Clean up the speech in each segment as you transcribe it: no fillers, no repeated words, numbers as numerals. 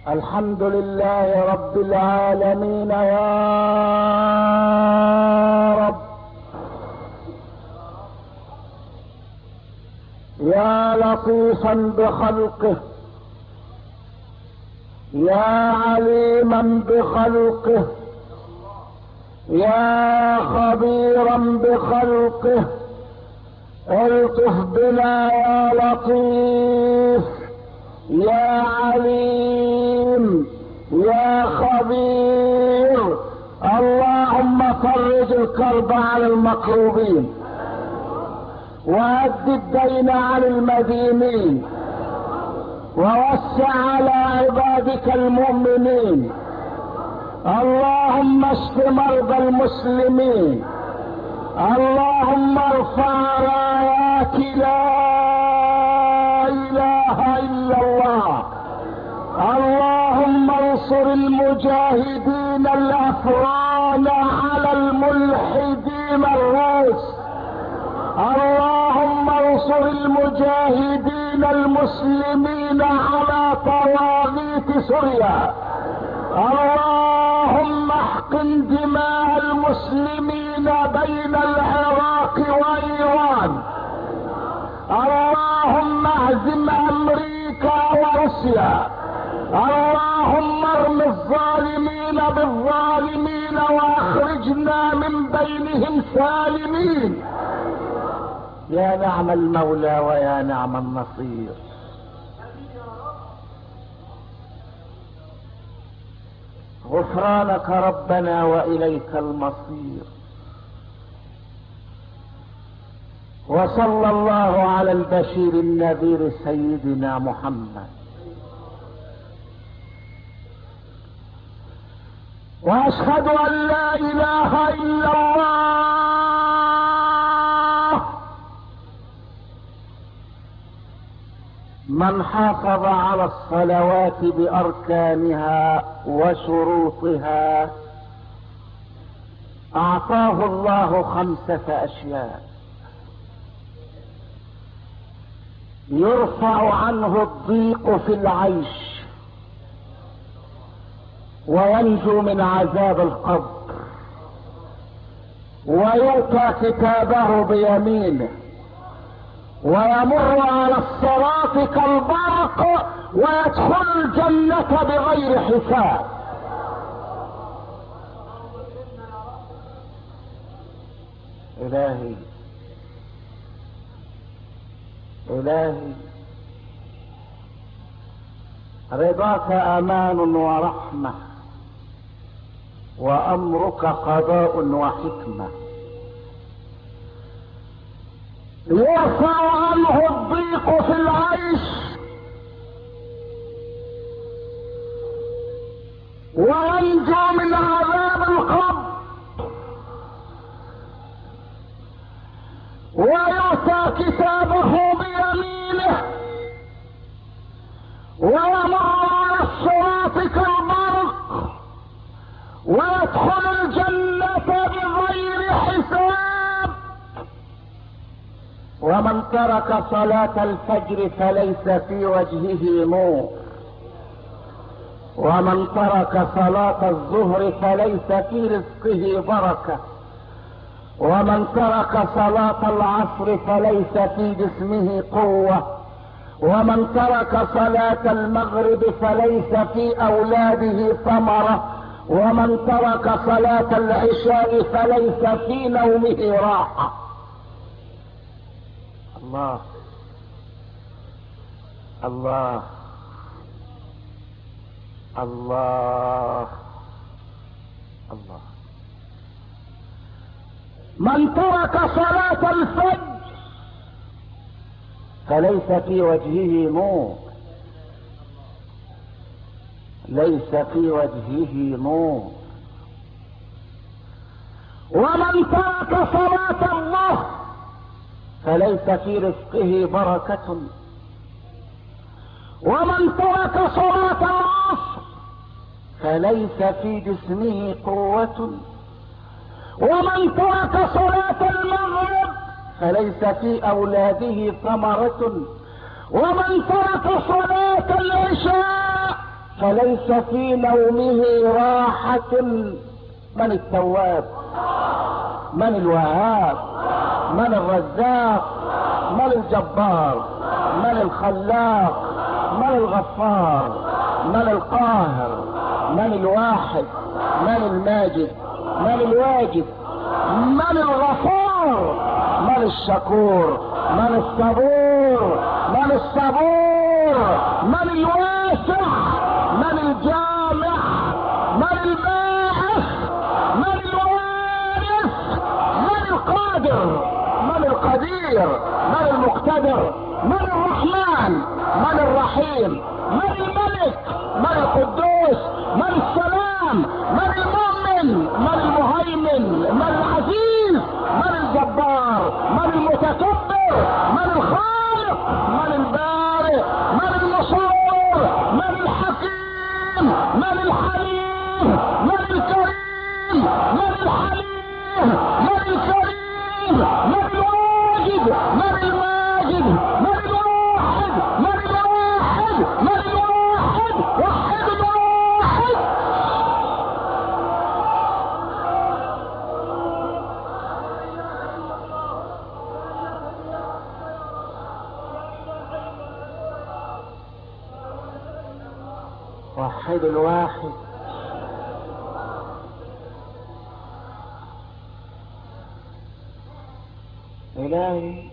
الحمد لله رب العالمين يا رب، يا لطيفا بخلقه، يا عليما بخلقه، يا خبيرا بخلقه، الطف بنا يا لطيف يا عليم يا خبير. اللهم فرج الكرب عن المكروبين، وأد الدين عن المدينين، ووسع على عبادك المؤمنين. اللهم اشف مرضى المسلمين، اللهم ارفع رايات لا اله الا الله. اللهم انصر المجاهدين الافغان على الملحدين الروس. اللهم انصر المجاهدين المسلمين على طواغيت سوريا. اللهم احقن دماء المسلمين بين العراق وايران. اللهم اهزم امريكا وروسيا. اللهم ارم الظالمين بالظالمين واخرجنا من بينهم سالمين. يا نعم المولى ويا نعم النصير. غفرانك ربنا وإليك المصير. وصلى الله على البشير النذير سيدنا محمد. واشهد ان لا اله الا الله. من حافظ على الصلوات باركانها وشروطها اعطاه الله 5 اشياء: يرفع عنه الضيق في العيش، وينجو من عذاب القبر، ويؤتى كتابه بيمينه، ويمر على الصراط كالبرق، ويدخل الجنة بغير حساب. إلهي إلهي، رضاك امان ورحمة، وامرك قضاء وحكمة. يرفع عنه الضيق في العيش، وينجو من عذاب القبر، ويؤتى كتابه بيمينه، ويمر على الصراط كالبرق، ويدخل الجنة بغير حساب. ومن ترك صلاة الفجر فليس في وجهه نور، ومن ترك صلاة الظهر فليس في رزقه بركة، ومن ترك صلاة العصر فليس في جسمه قوة، ومن ترك صلاة المغرب فليس في اولاده ثمرة، ومن ترك صلاة العشاء فليس في نومه راحة. الله الله الله الله. من ترك صلاة الفجر فليس في وجهه نور، ليس في وجهه نور. ومن ترك صلاة الظهر فليس في رزقه بركة، ومن ترك صلاة العصر فليس في جسمه قوة، ومن ترك صلاة المغرب فليس في اولاده ثمرة، ومن ترك صلاة العشاء فليس في نومه راحة. من التواب؟ من الوهاب؟ من الرزاق؟ من الجبار؟ من الخلاق؟ من الغفار؟ من القاهر؟ من الواحد؟ من الماجد؟ من الواجد؟ من الغفور؟ من الشكور؟ من الصبور؟ من الصبور؟ من الواسع؟ من الجامع؟ من الباعث؟ من الوارث؟ من القادر؟ من القدير؟ من المقتدر؟ من الرحمن؟ من الرحيم؟ من الملك؟ من القدوس؟ من السلام؟ من المؤمن؟ من المهيمن؟ من العزيز؟ من الجبار؟ من المتكبر؟ من الخالق؟ من البارئ؟ من المصور؟ من الحكيم؟ من الحليم؟ من الكريم؟ من الحليم؟ من الكريم؟ من الواجد؟ من الماجد؟ من الواحد؟ من الواحد؟ من الواحد؟ وحد الواحد. وحد الواحد. إلهي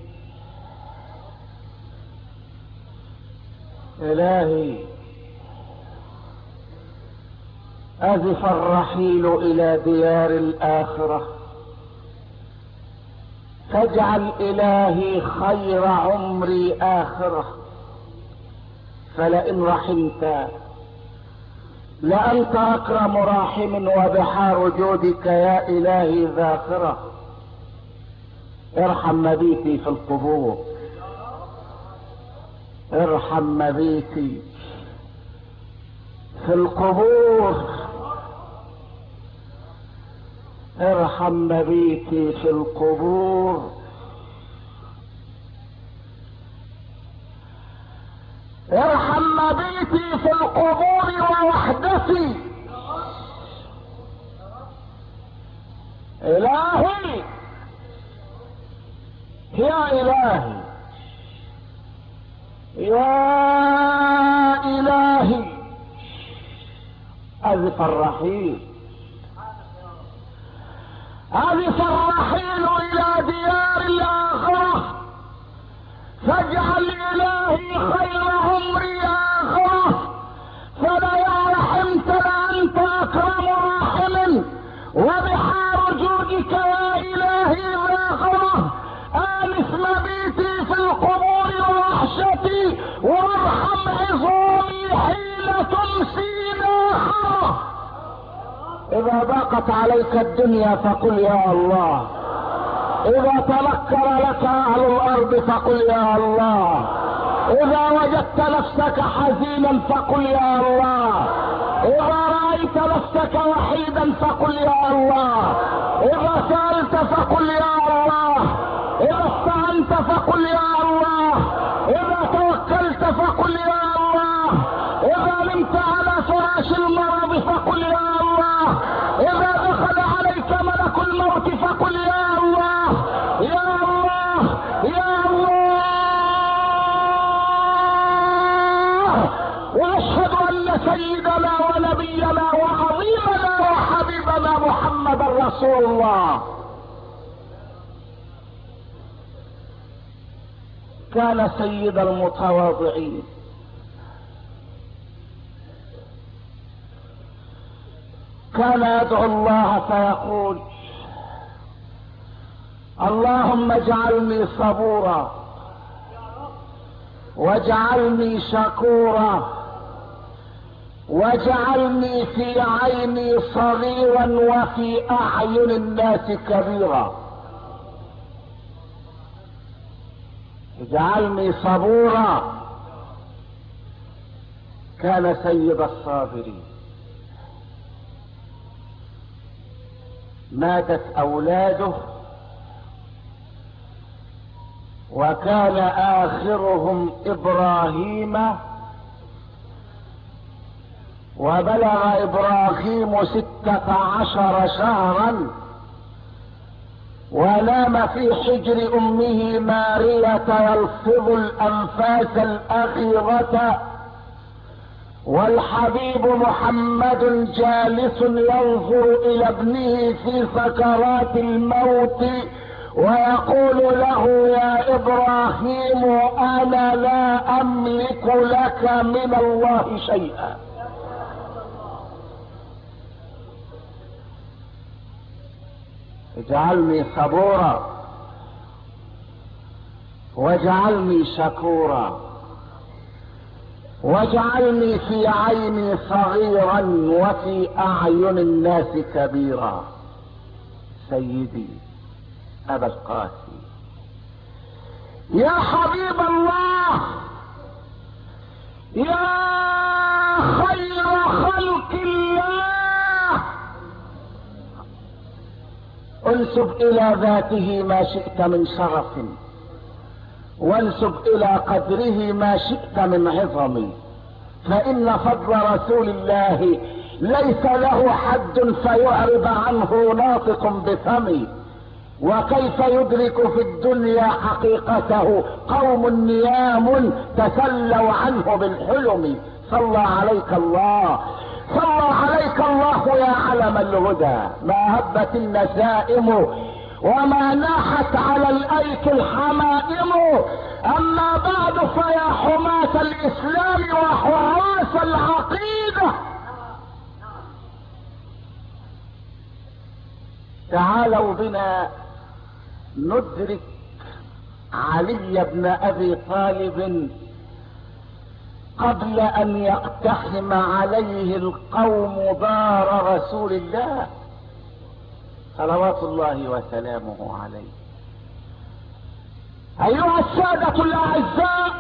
إلهي، أزف الرحيل إلى ديار الآخرة، فاجعل إلهي خير عمري آخرة. فلئن رحمت لأنت أكرم راحم، وبحار جودك يا إلهي ذاخرة. ارحم مبيتي في القبور، ارحم مبيتي في القبور، ارحم مبيتي في القبور. ارحم مبيتي في القبور ووحدتي. إلهي يا إلهي يا إلهي، أزف الرحيل، أزف الرحيل إلى ديار الآخرة، فاجعل إلهي خير عمري آخرة. فلئن رحمت لأنت أكرم راحم، وبحار جودك يا إلهي ذاخرة. آنس مبيتي في القبور ووحشتي، وارحم عظامي حين تمسي ناخرة. إذا ضاقت عليك الدنيا فقل يا الله، إذا تنكر لك أهل الأرض فقل يا الله، إذا وجدت نفسك حزينا فقل يا الله، إذا رأيت نفسك وحيدا فقل يا الله، إذا سألت فقل يا الله، إذا استعنت فقل يا الله، إذا توكلت فقل يا الله، إذا نمت على فراش المرض فقل يا الله، إذا دخل عليك ملك الموت فقل يا الله يا الله يا الله. وأشهد أن سيدنا ونبينا وعظيمنا وحبيبنا محمد رسول الله كان سيد المتواضعين، كان يدعو الله فيقول: اللهم اجعلني صبورا، واجعلني شكورا، واجعلني في عيني صغيرا وفي اعين الناس كبيرا. اجعلني صبورا. كان سيد الصابرين. ماتت اولاده وكان اخرهم ابراهيم وبلغ ابراهيم 16 شهرا، ونام في حجر امه مارية يلفظ الانفاس الاخيرة، والحبيب محمد جالس ينظر الى ابنه في سكرات الموت ويقول له: يا ابراهيم انا لا املك لك من الله شيئا. اجعلني صبورا واجعلني شكورا واجعلني في عيني صغيرا وفي اعين الناس كبيرا. سيدي ابا القاسم، يا حبيب الله، يا خير خلق الله، انسب الى ذاته ما شئت من شرف، وانسب الى قدره ما شئت من عظم، فان فضل رسول الله ليس له حد فيعرض عنه ناطق بفمه. وكيف يدرك في الدنيا حقيقته قوم نيام تسلوا عنه بالحلم. صلى عليك الله، صلى عليك الله يا علم الهدى. ما هبت النسائم وما ناحت على الايك الحمائم. اما بعد فيا حماة الاسلام وحراس العقيدة، تعالوا بنا ندرك علي بن ابي طالب قبل ان يقتحم عليه القوم دار رسول الله صلوات الله وسلامه عليه. ايها السادة الاعزاء،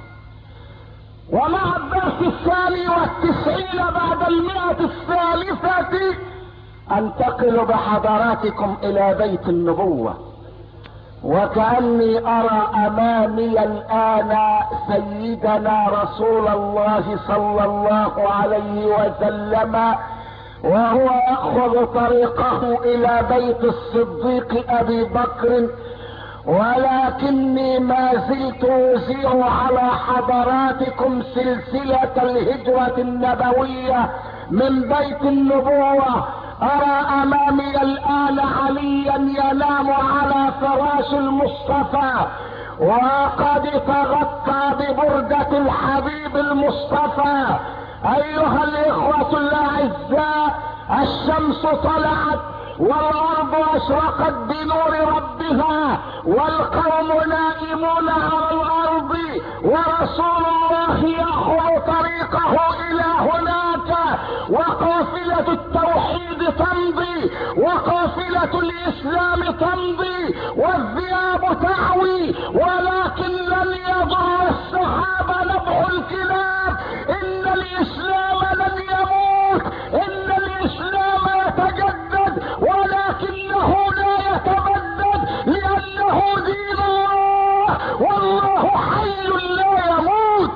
ومع الدرس 92 بعد 100 انتقل بحضراتكم الى بيت النبوة، وكأني ارى امامي الان سيدنا رسول الله صلى الله عليه وسلم وهو يأخذ طريقه الى بيت الصديق ابي بكر، ولكني ما زلت أذيع على حضراتكم سلسلة الهجرة النبوية من بيت النبوة. ارى امامي الان عليا ينام على فراش المصطفى وقد تغطى ببردة الحبيب المصطفى. ايها الاخوة الاعزاء، الشمس طلعت والارض اشرقت بنور ربها والقوم نائمون على الارض، ورسول الله يأخذ طريقه الى هناك، وقافلة التوحيد تمضي وقافلة الاسلام تمضي والذئاب تعوي، ولكن لن يضر السحاب نبح الكلاب. ان الاسلام لن يموت، ان الاسلام يتجدد، ولكنه لا يتبدد لانه دين الله، والله حي لا يموت.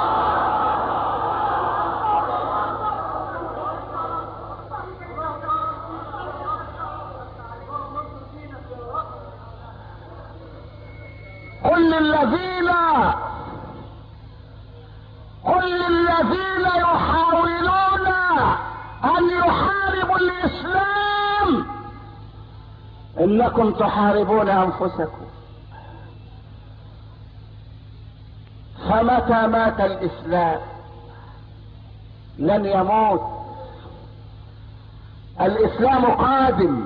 قل للذين يحاولون ان يحاربوا الاسلام انكم تحاربون انفسكم. فمتى مات الاسلام لن يموت. الاسلام قادم،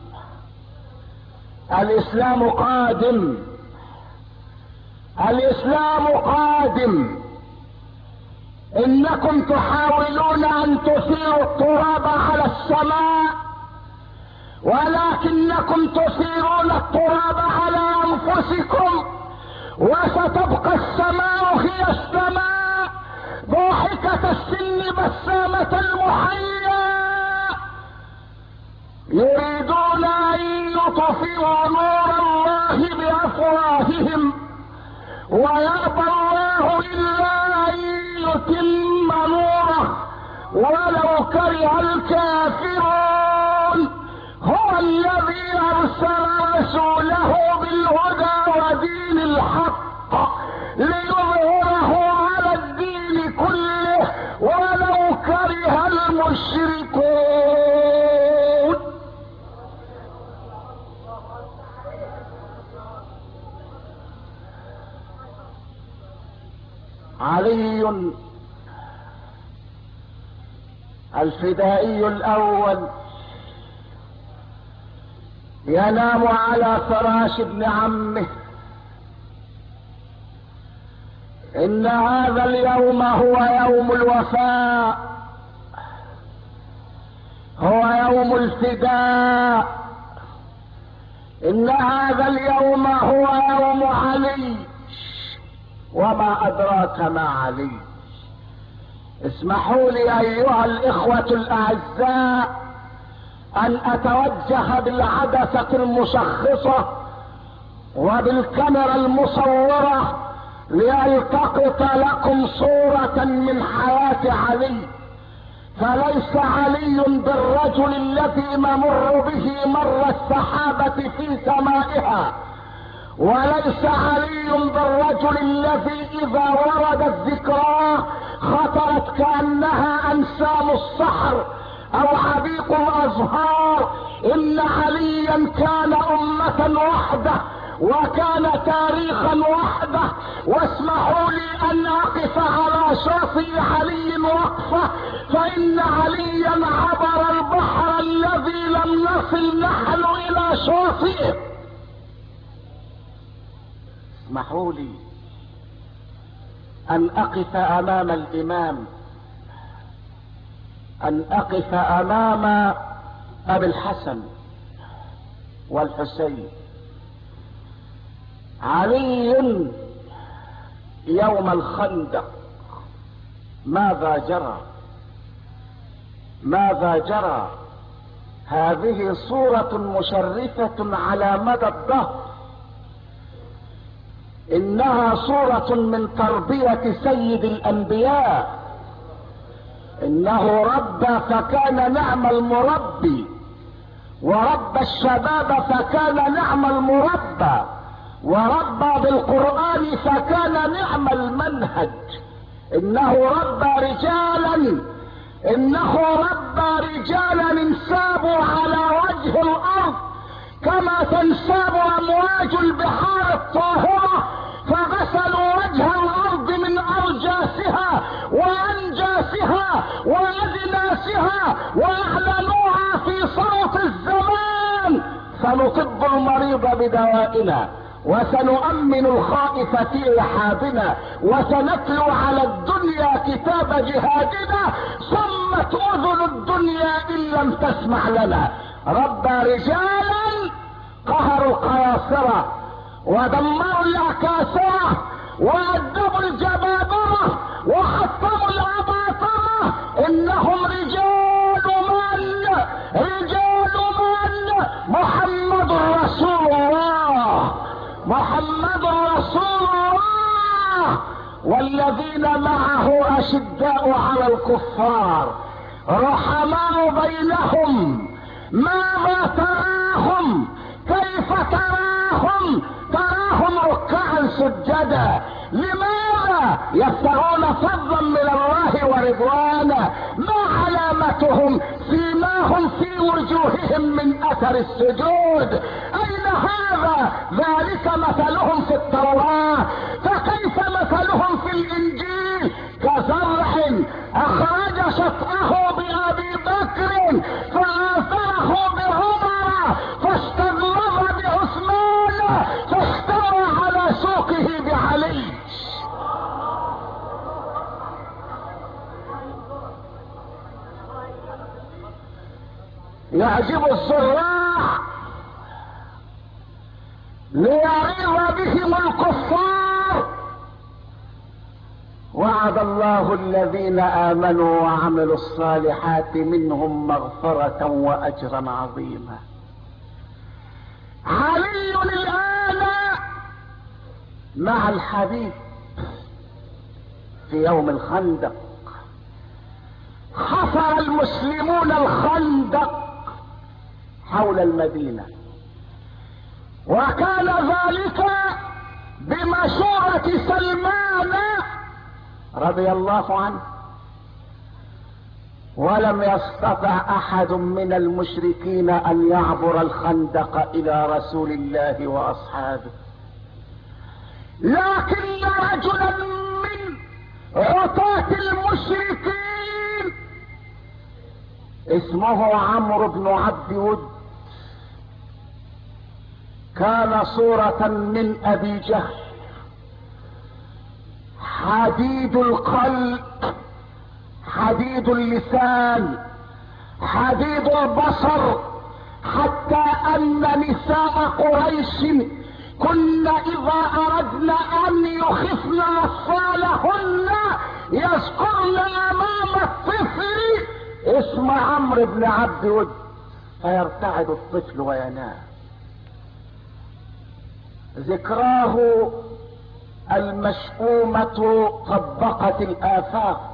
الاسلام قادم، الاسلام قادم. انكم تحاولون ان تثيروا التراب على السماء، ولكنكم تثيرون التراب على انفسكم، وستبقى السماء هي السماء ضاحكة السن بسامة المحيا. يريدون ان يطفئوا نور الله بافواههم ويأبى الله الا ان يتم نوره ولو كره الكافرون. هو الذي أرسل رسوله بالهدى ودين الحق ليظهره على الدين كله ولو كره المشركون. علي الفدائي الأول ينام على فراش ابن عمه. إن هذا اليوم هو يوم الوفاء، هو يوم الفداء. إن هذا اليوم هو يوم علي، وما أدراك ما علي. اسمحوا لي أيها الإخوة الأعزاء أن أتوجه بالعدسة المشخصة وبالكاميرا المصورة لألتقط لكم صورة من حياة علي. فليس علي بالرجل الذي نمر به مر السحابة في سمائها، وليس علي بالرجل الذي إذا وردت ذكراه خطرت كأنها أنسام الصحر أو عبيق الأزهار. إن عليا كان أمة وحده وكان تاريخا وحده. واسمحوا لي أن أقف على شاطئ علي وقفة، فإن عليا عبر البحر الذي لم نصل نحن إلى شاطئه. اسمحوا لي أن أقف أمام الإمام، أن أقف أمام أبي الحسن والحسين. علي يوم الخندق ماذا جرى؟ ماذا جرى؟ هذه صورة مشرفة على مدى الدهر. إنها صورة من تربية سيد الأنبياء. إنه ربى فكان نعم المربي، وربى الشباب فكان نعم المربى، وربى بالقرآن فكان نعم المنهج. إنه ربى رجالا، إنه ربى رجالا انسابوا على وجه الأرض كما تنساب أمواج البحار الطاهرة، فغسلوا وجه الأرض من أرجاسها وأنجاسها وأدناسها وأعلنوها في صوت الزمان. سنطب المريض بدوائنا، وسنؤمن الخائف في رحابنا، وسنتلو على الدنيا كتاب جهادنا. صمت أذن الدنيا إن لم تسمع لنا. ربى رجالا قهروا القياصرة ودمروا الأكاسرة وأدبوا الجبابرة وحطموا الأباطرة. إنهم رجال من؟ رجال من؟ محمد رسول الله، محمد رسول الله. والذين معه أشداء على الكفار رحماء بينهم. ماذا تراهم؟ كيف تراهم؟ تراهم ركعا سجدا. لماذا؟ يبتغون فضلا من الله ورضوانا. ما علامتهم؟ سيماهم في وجوههم من اثر السجود. اين هذا؟ ذلك مثلهم في التوراة، فكيف مثلهم في الانجيل؟ كزرع اخرج شطأه بابي بكر فآثره بعمر فاستغلظ بعثمان فاستوى على سوقه بعلي. يعجب الزراع ليعيظ بهم الكفار. وعد الله الذين آمنوا وعملوا الصالحات منهم مغفرة وأجرا عظيما. علي الآن مع الحبيب في يوم الخندق. حفر المسلمون الخندق حول المدينة، وكان ذلك بمشورة سلمان رضي الله عنه، ولم يستطع احد من المشركين ان يعبر الخندق الى رسول الله واصحابه، لكن رجلا من عتاة المشركين اسمه عمرو بن عبد ود، كان صورة من ابي جهل، حديد القلب، حديد اللسان، حديد البصر، حتى ان نساء قريش كن اذا اردن ان يخفن اطفالهن يذكرن امام الطفل اسم عمرو بن عبد ود، فيرتعد الطفل وينام. ذكراه المشؤومة طبقت الآفاق.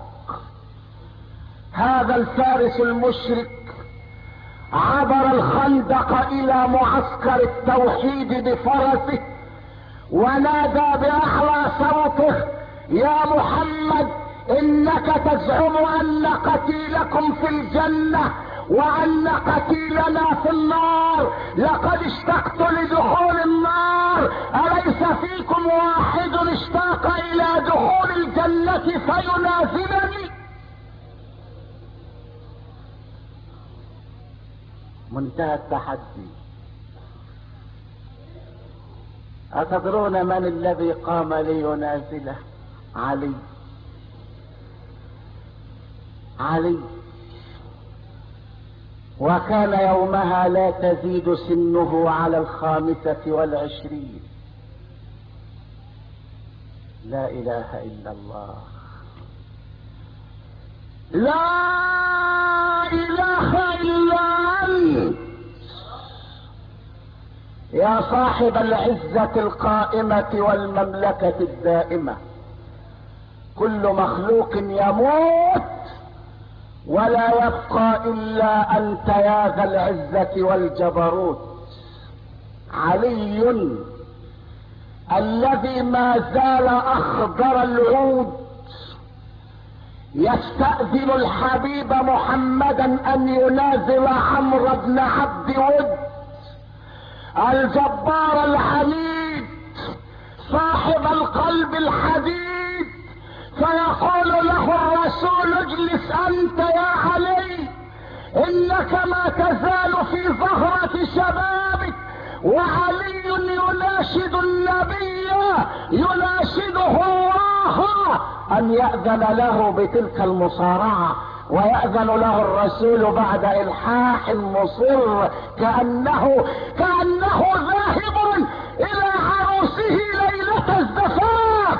هذا الفارس المشرك عبر الخندق إلى معسكر التوحيد بفرسه، ونادى بأعلى صوته: يا محمد، إنك تزعم أن قتيلكم في الجنة وأن قتيلنا في النار، لقد اشتقت لدخول النار، أليس فيكم واحد اشتاق إلى دخول الجنة فينازلني؟ منتهى التحدي. أتدرون من الذي قام لينازله؟ علي. وكان يومها لا تزيد سنه على 25. لا اله الا الله، لا اله الا انت يا صاحب العزة القائمة والمملكة الدائمة. كل مخلوق يموت ولا يبقى الا انت يا ذا العزة والجبروت. علي الذي ما زال اخضر العود يستأذن الحبيب محمدا ان ينازل عمرو بن عبد ود، الجبار العنيد صاحب القلب الحديد، فيقول له الرسول: اجلس انت يا علي، انك ما تزال في ظهرة شبابك. وعلي يناشد النبي، يناشده الله ان يأذن له بتلك المصارعة، ويأذن له الرسول بعد الحاح مصر كأنه ذاهب الى عروسه ليلة الزفاف.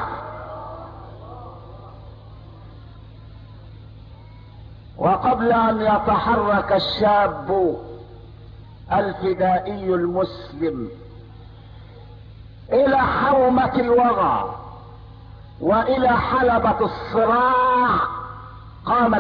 وقبل ان يتحرك الشاب الفدائي المسلم الى حومة الوغى والى حلبة الصراع، قام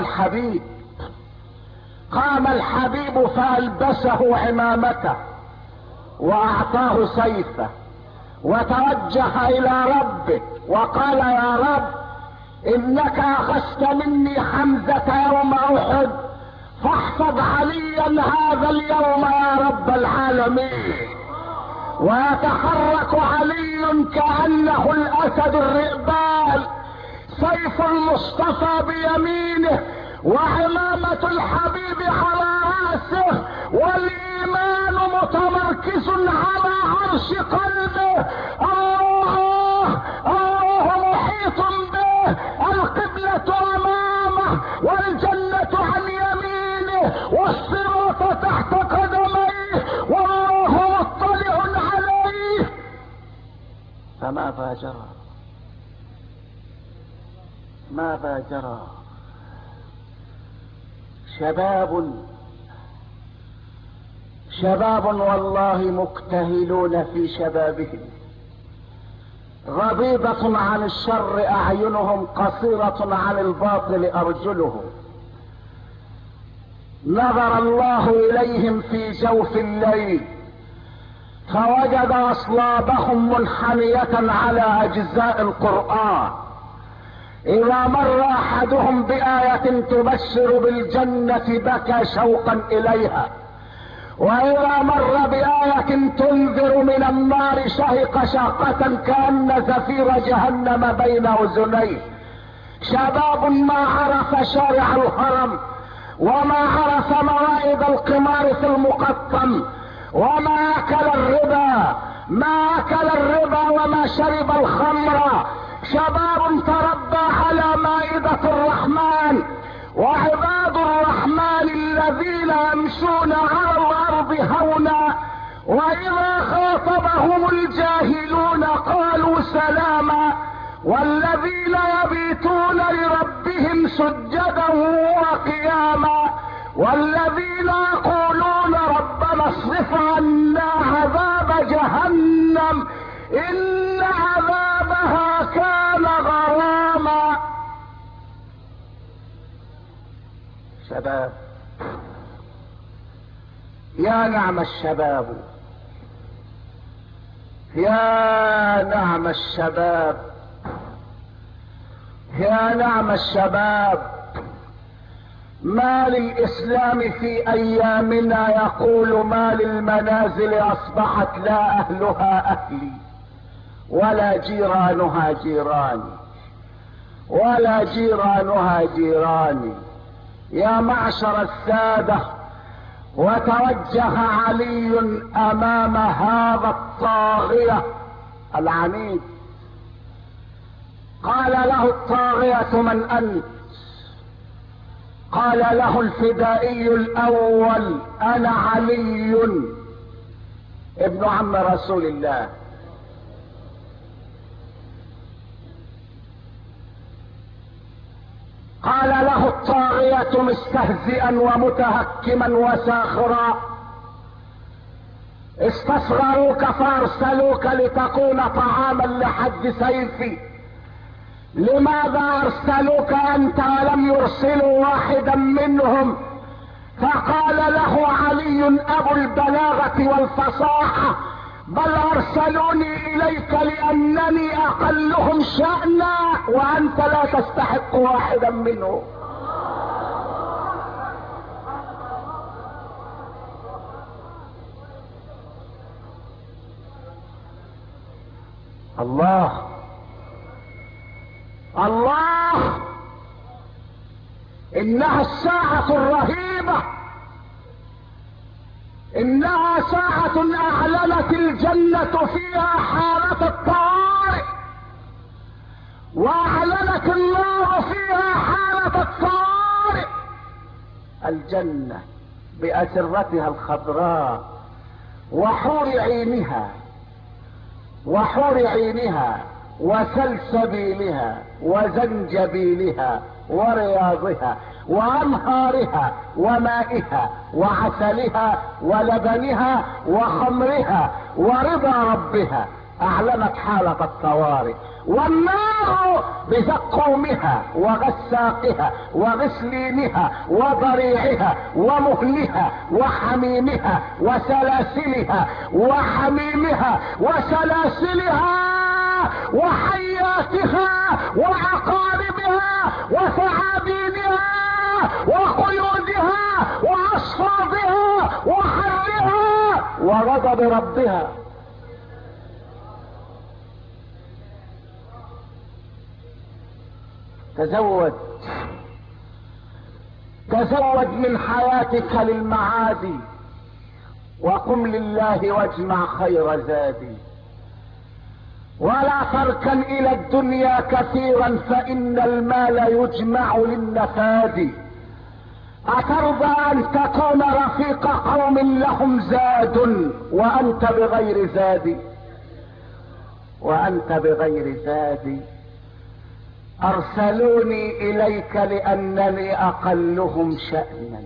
الحبيب فألبسه عمامته واعطاه سيفه، وتوجه الى ربه وقال: يا رب، انك اخذت مني حمزة يوم احد، فاحفظ عليا هذا اليوم يا رب العالمين. ويتحرك علي كأنه الاسد الرئبال، سيف المصطفى بيمينه وعمامة الحبيب على رأسه، والايمان متمركز على عرش قلبه. الله محيط به، القبلة امامه والجنة عن يمينه والصراط تحت قدميه والله مطلع عليه. فماذا جرى؟ شباب والله مكتهلون في شبابهم، غضيضة عن الشر اعينهم، قصيرة عن الباطل ارجلهم، نظر الله اليهم في جوف الليل فوجد اصلابهم منحنية على اجزاء القرآن. اذا مر احدهم بآية تبشر بالجنة بكى شوقا اليها، واذا مر بآية تنذر من النار شهق شهقة كأن زفير جهنم بين اذنيه. شباب ما عرف شارع الهرم، وما عرف موائد القمار في المقطم، وما اكل الربا، وما شرب الخمر. شباب تربى على مائدة الرحمن، وعباد الرحمن الذين يمشون على الارض هونا، واذا خاطبهم الجاهلون قالوا سلاما، والذين يبيتون لربهم سجدا وقياما، والذين يقولون ربنا اصرف عنا عذاب جهنم ان عذابها كان غراما. شباب، يا نعم الشباب، يا نعم الشباب، يا نعم الشباب. ما للاسلام في ايامنا يقول ما للمنازل اصبحت لا اهلها اهلي ولا جيرانها جيراني، ولا جيرانها جيراني. يا معشر السادة، وتوجه علي امام هذا الطاغية العنيد. قال له الطاغية من انت؟ قال له الفدائي الاول انا علي ابن عم رسول الله. قال له الطاغية مستهزئا ومتهكما وساخرا: استصغروك فارسلوك لتكون طعاما لحد سيفي، لماذا ارسلوك انت ولم يرسلوا واحدا منهم؟ فقال له علي ابو البلاغة والفصاحة: بل ارسلوني اليك لانني اقلهم شأنا وانت لا تستحق واحدا منهم. الله الله، انها الساعة الرهيبة، انها ساعة اعلنت الجنة فيها حالة الطوارئ، واعلنت النار فيها حالة الطوارئ. الجنة بأسرتها الخضراء وحور عينها وسلسبيلها وزنجبيلها ورياضها وانهارها ومائها وعسلها ولبنها وخمرها ورضا ربها. اعلنت حالة الطوارئ. والنار بزقومها وغساقها وغسلينها وضريعها ومهلها وحميمها وسلاسلها وحميمها وسلاسلها وحياتها وعقاربها وثعابينها وقيودها واصفادها وحرها وغضب ربها. تزود من حياتك للمعاد، وقم لله واجمع خير زادي، ولا تركن الى الدنيا كثيرا فان المال يجمع للنفاد. اترضى ان تكون رفيق قوم لهم زاد وانت بغير زاد؟ ارسلوني اليك لانني اقلهم شأنا.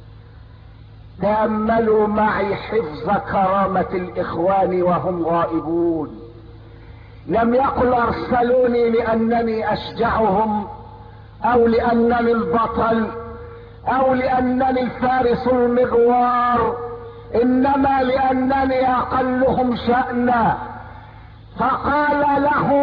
تأملوا معي حفظ كرامة الاخوان وهم غائبون. لم يقل ارسلوني لانني اشجعهم او لانني البطل، او لانني فارس المغوار، انما لانني اقلهم شأنا. فقال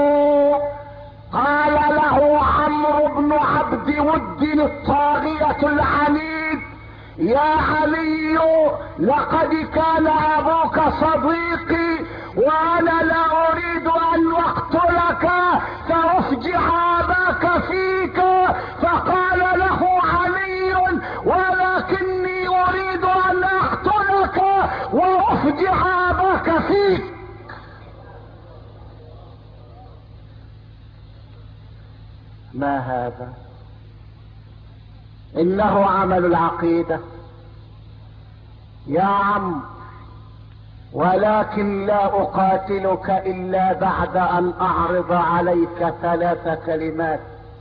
له عمرو بن عبد ود الطاغية العنيد: يا علي، لقد كان ابوك صديقي وانا لا اريد ان اقتلك فافجع اباك فيك. فقال له علي: ولكني اريد ان اقتلك وافجع اباك فيك. ما هذا؟ انه عمل العقيدة يا عم، ولكن لا اقاتلك الا بعد ان اعرض عليك 3 كلمات.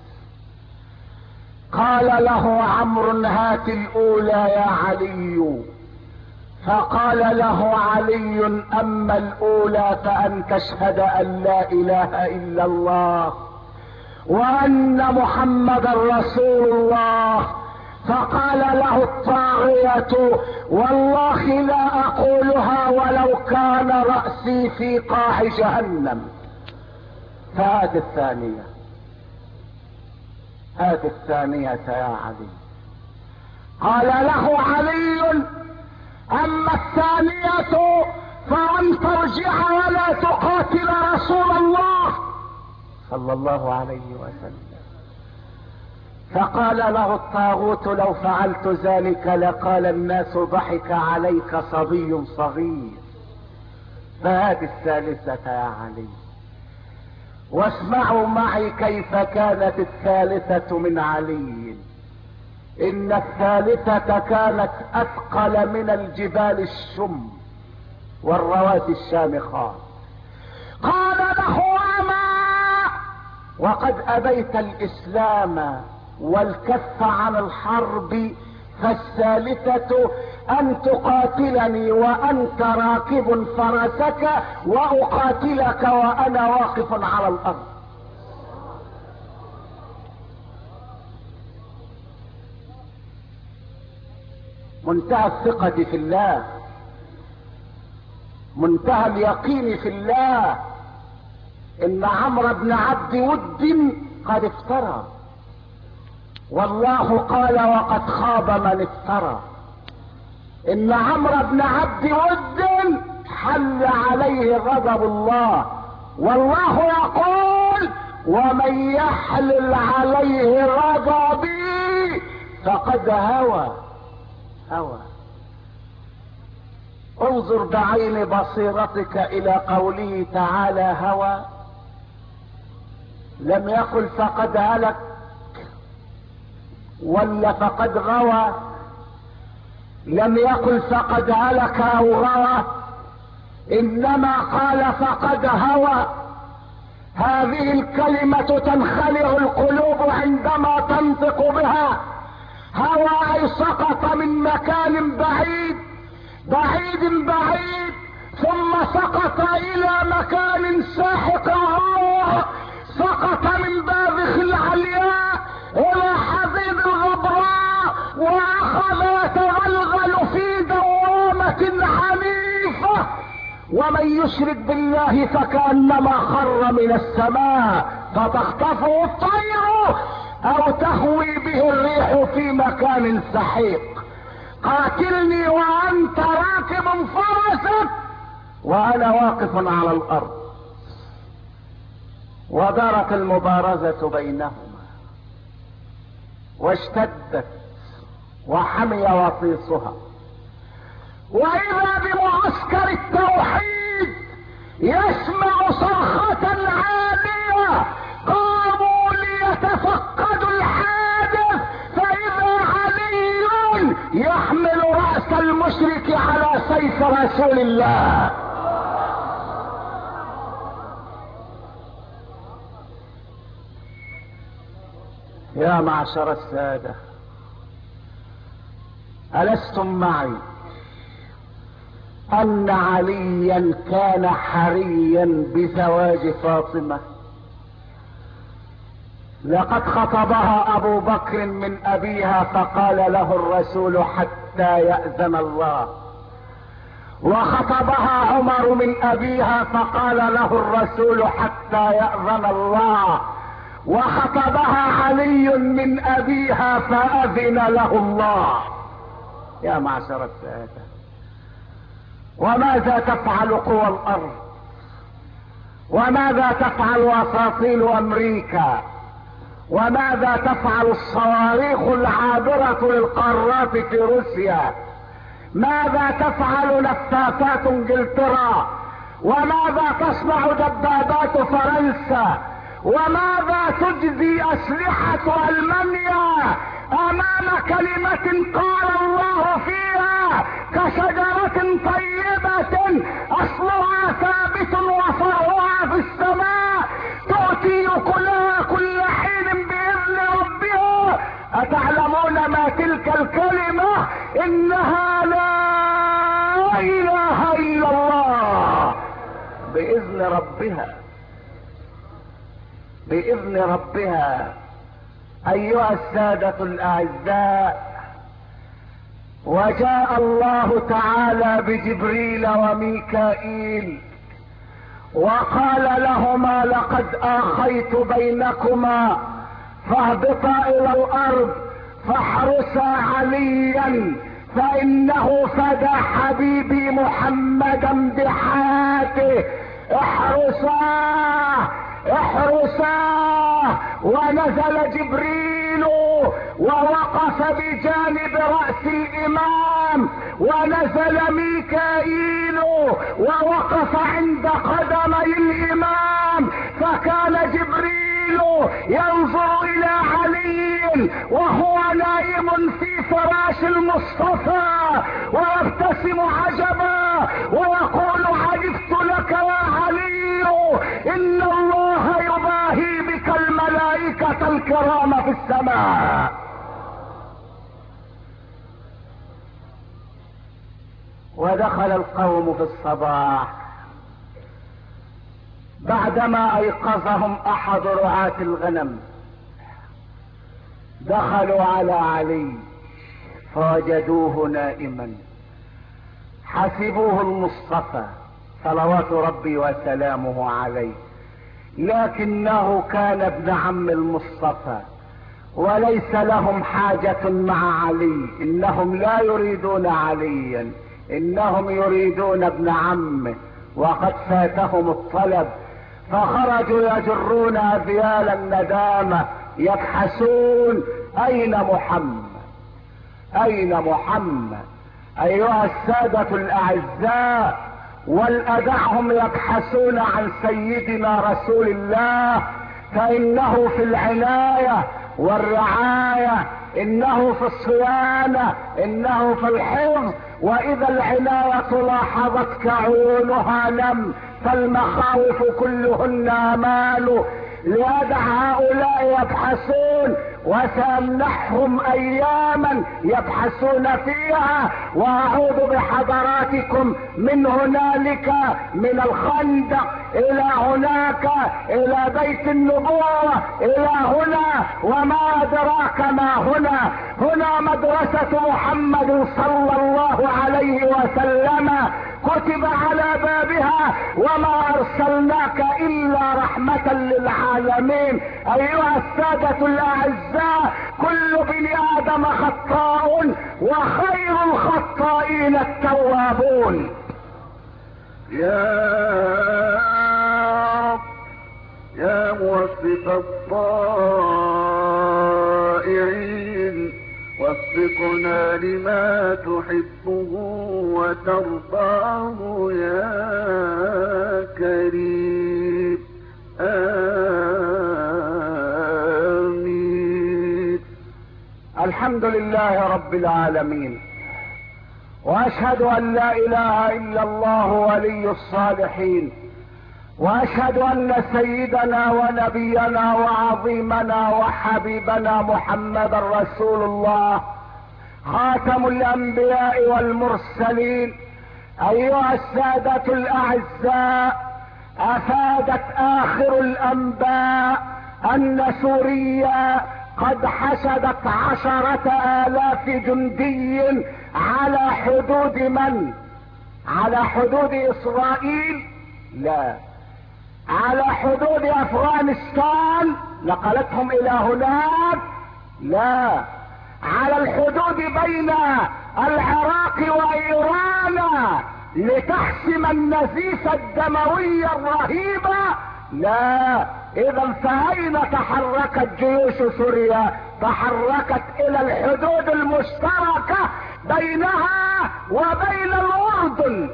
قال له عمرو: هات الاولى يا علي. فقال له علي: اما الاولى فان تشهد ان لا اله الا الله وان محمدا رسول الله. فقال له الطاغية: والله لا اقولها ولو كان رأسي في قاع جهنم. فهذه الثانية يا علي. قال له علي: اما الثانية فان ترجع ولا تقاتل رسول الله صلى الله عليه وسلم. فقال له الطاغوت: لو فعلت ذلك لقال الناس ضحك عليك صبي صغير. فهذه الثالثة يا علي. واسمعوا معي كيف كانت الثالثة من علي. ان الثالثة كانت اثقل من الجبال الشم والرواسي الشامخات. قال له: اما وقد ابيت الاسلام والكف عن الحرب، فالثالثة ان تقاتلني وانت راكب فرسك واقاتلك وانا واقف على الارض. منتهى الثقة في الله، منتهى اليقين في الله. ان عمرو بن عبد ود قد افترى، والله قال: وقد خاب من افترى. ان عمرو بن عبد ود حل عليه غضب الله، والله يقول: ومن يحلل عليه غضبي فقد هوى. انظر بعين بصيرتك الى قوله تعالى: هوى. لم يقل فقد هلك ولا فقد غوى، لم يقل فقد هلك او غوى، انما قال فقد هوى. هذه الكلمة تنخلع القلوب عندما تنطق بها. هوى اي سقط من مكان بعيد ثم سقط الى مكان ساحق الروح، سقط من باذخ العلياء الى حضيض الغبراء، واخذ يتغلغل في دوامة عنيفة. ومن يشرك بالله فكأنما خر من السماء فتخطفه الطير او تهوي به الريح في مكان سحيق. قاتلني وانت راكب فرسك وانا واقف على الارض. ودارت المبارزة بينهما واشتدت وحمي وطيسها، واذا بمعسكر التوحيد يسمع صرخة عالية. قاموا ليتفقدوا الحادث، فاذا علي يحمل رأس المشرك على سيف رسول الله. يا معشر السادة، ألستم معي أن عليا كان حريا بزواج فاطمة؟ لقد خطبها ابو بكر من ابيها فقال له الرسول حتى يأذن الله، وخطبها عمر من ابيها فقال له الرسول حتى يأذن الله، وخطبها علي من ابيها فاذن له الله. يا معشر السادة، وماذا تفعل قوى الارض؟ وماذا تفعل اساطيل امريكا؟ وماذا تفعل الصواريخ العابرة للقارات في روسيا؟ ماذا تفعل نفاثات انجلترا؟ وماذا تصنع دبابات فرنسا؟ وماذا تجزي اسلحة المانيا امام كلمة قال الله فيها كشجرة طيبة اصلها ثابت وفرعها في السماء تؤتي كلها كل حين باذن ربها؟ اتعلمون ما تلك الكلمة؟ انها لا اله الا الله باذن ربها، باذن ربها. ايها السادة الاعزاء، وجاء الله تعالى بجبريل وميكائيل وقال لهما لقد اخيت بينكما فاهبطا الى الارض فاحرسا عليا فانه فدى حبيبي محمدا بحياته. احرساه احرساه. ونزل جبريل ووقف بجانب رأس الامام، ونزل ميكائيل ووقف عند قدمي الامام، فكان جبريل ينظر الى علي وهو نائم في فراش المصطفى ويبتسم عجبا ويقول عجبت لك يا علي، ان الله يباهي بك الملائكة الكرام في السماء. ودخل القوم في الصباح بعدما ايقظهم احد رعاة الغنم، دخلوا على علي فوجدوه نائما، حسبوه المصطفى صلوات ربي وسلامه عليه، لكنه كان ابن عم المصطفى وليس لهم حاجة مع علي. انهم لا يريدون عليا، انهم يريدون ابن عمه، وقد فاتهم الطلب. فخرجوا يجرون اذيال الندامة يبحثون اين محمد، اين محمد. ايها السادة الاعزاء، ولأدعهم يبحثون عن سيدنا رسول الله، فانه في العناية والرعاية، انه في الصيانة، انه في الحفظ. واذا العناية لاحظتك عيونها نم، فالمخاوف كلهن امان. ليدع هؤلاء يبحثون، وسامنحهم اياما يبحثون فيها، واعود بحضراتكم من هنالك، من الخندق الى هناك، الى بيت النبوة، الى هنا، وما ادراك ما هنا. هنا مدرسة محمد صلى الله عليه وسلم، كتب على بابها وما ارسلناك الا رحمة للعالمين. ايها السادة الاعزاء، كل بني ادم خطاء وخير الخطائين التوابون. يا رب يا موفق الطائعين، وفقنا لما تحبه وترضاه يا كريم. آمين. الحمد لله رب العالمين، واشهد ان لا اله الا الله ولي الصالحين، واشهد ان سيدنا ونبينا وعظيمنا وحبيبنا محمد رسول الله خاتم الانبياء والمرسلين. ايها السادة الاعزاء، افادت اخر الانباء ان سوريا قد حشدت 10,000 جندي على حدود من؟ على حدود اسرائيل؟ لا، على حدود افغانستان نقلتهم الى هناك؟ لا، على الحدود بين العراق وايران لتحسم النزيف الدموي الرهيب؟ لا. اذا فاين تحركت جيوش سوريا؟ تحركت الى الحدود المشتركة بينها وبين الاردن،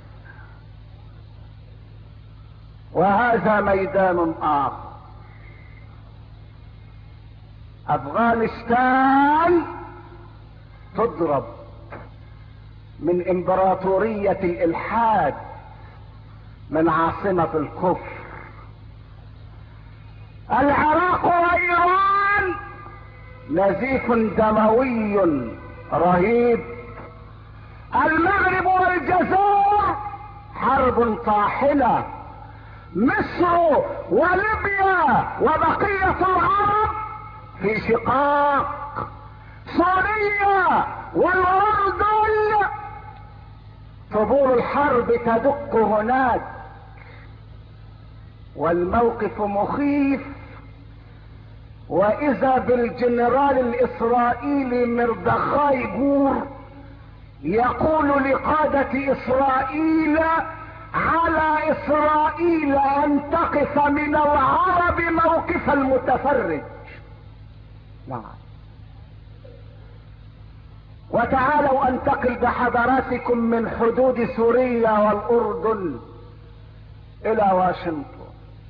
وهذا ميدان اخر. افغانستان تضرب من امبراطورية الالحاد، من عاصمة الكفر. العراق وايران نزيف دموي رهيب. المغرب والجزائر حرب طاحنة. مصر وليبيا وبقية العرب في شقاق. سوريا والاردن طبول الحرب تدق هناك، والموقف مخيف. واذا بالجنرال الاسرائيلي مردخاي جور يقول لقادة اسرائيل: على اسرائيل ان تقف من العرب موقف المتفرج. نعم. وتعالوا انتقل بحضراتكم من حدود سوريا والاردن الى واشنطن.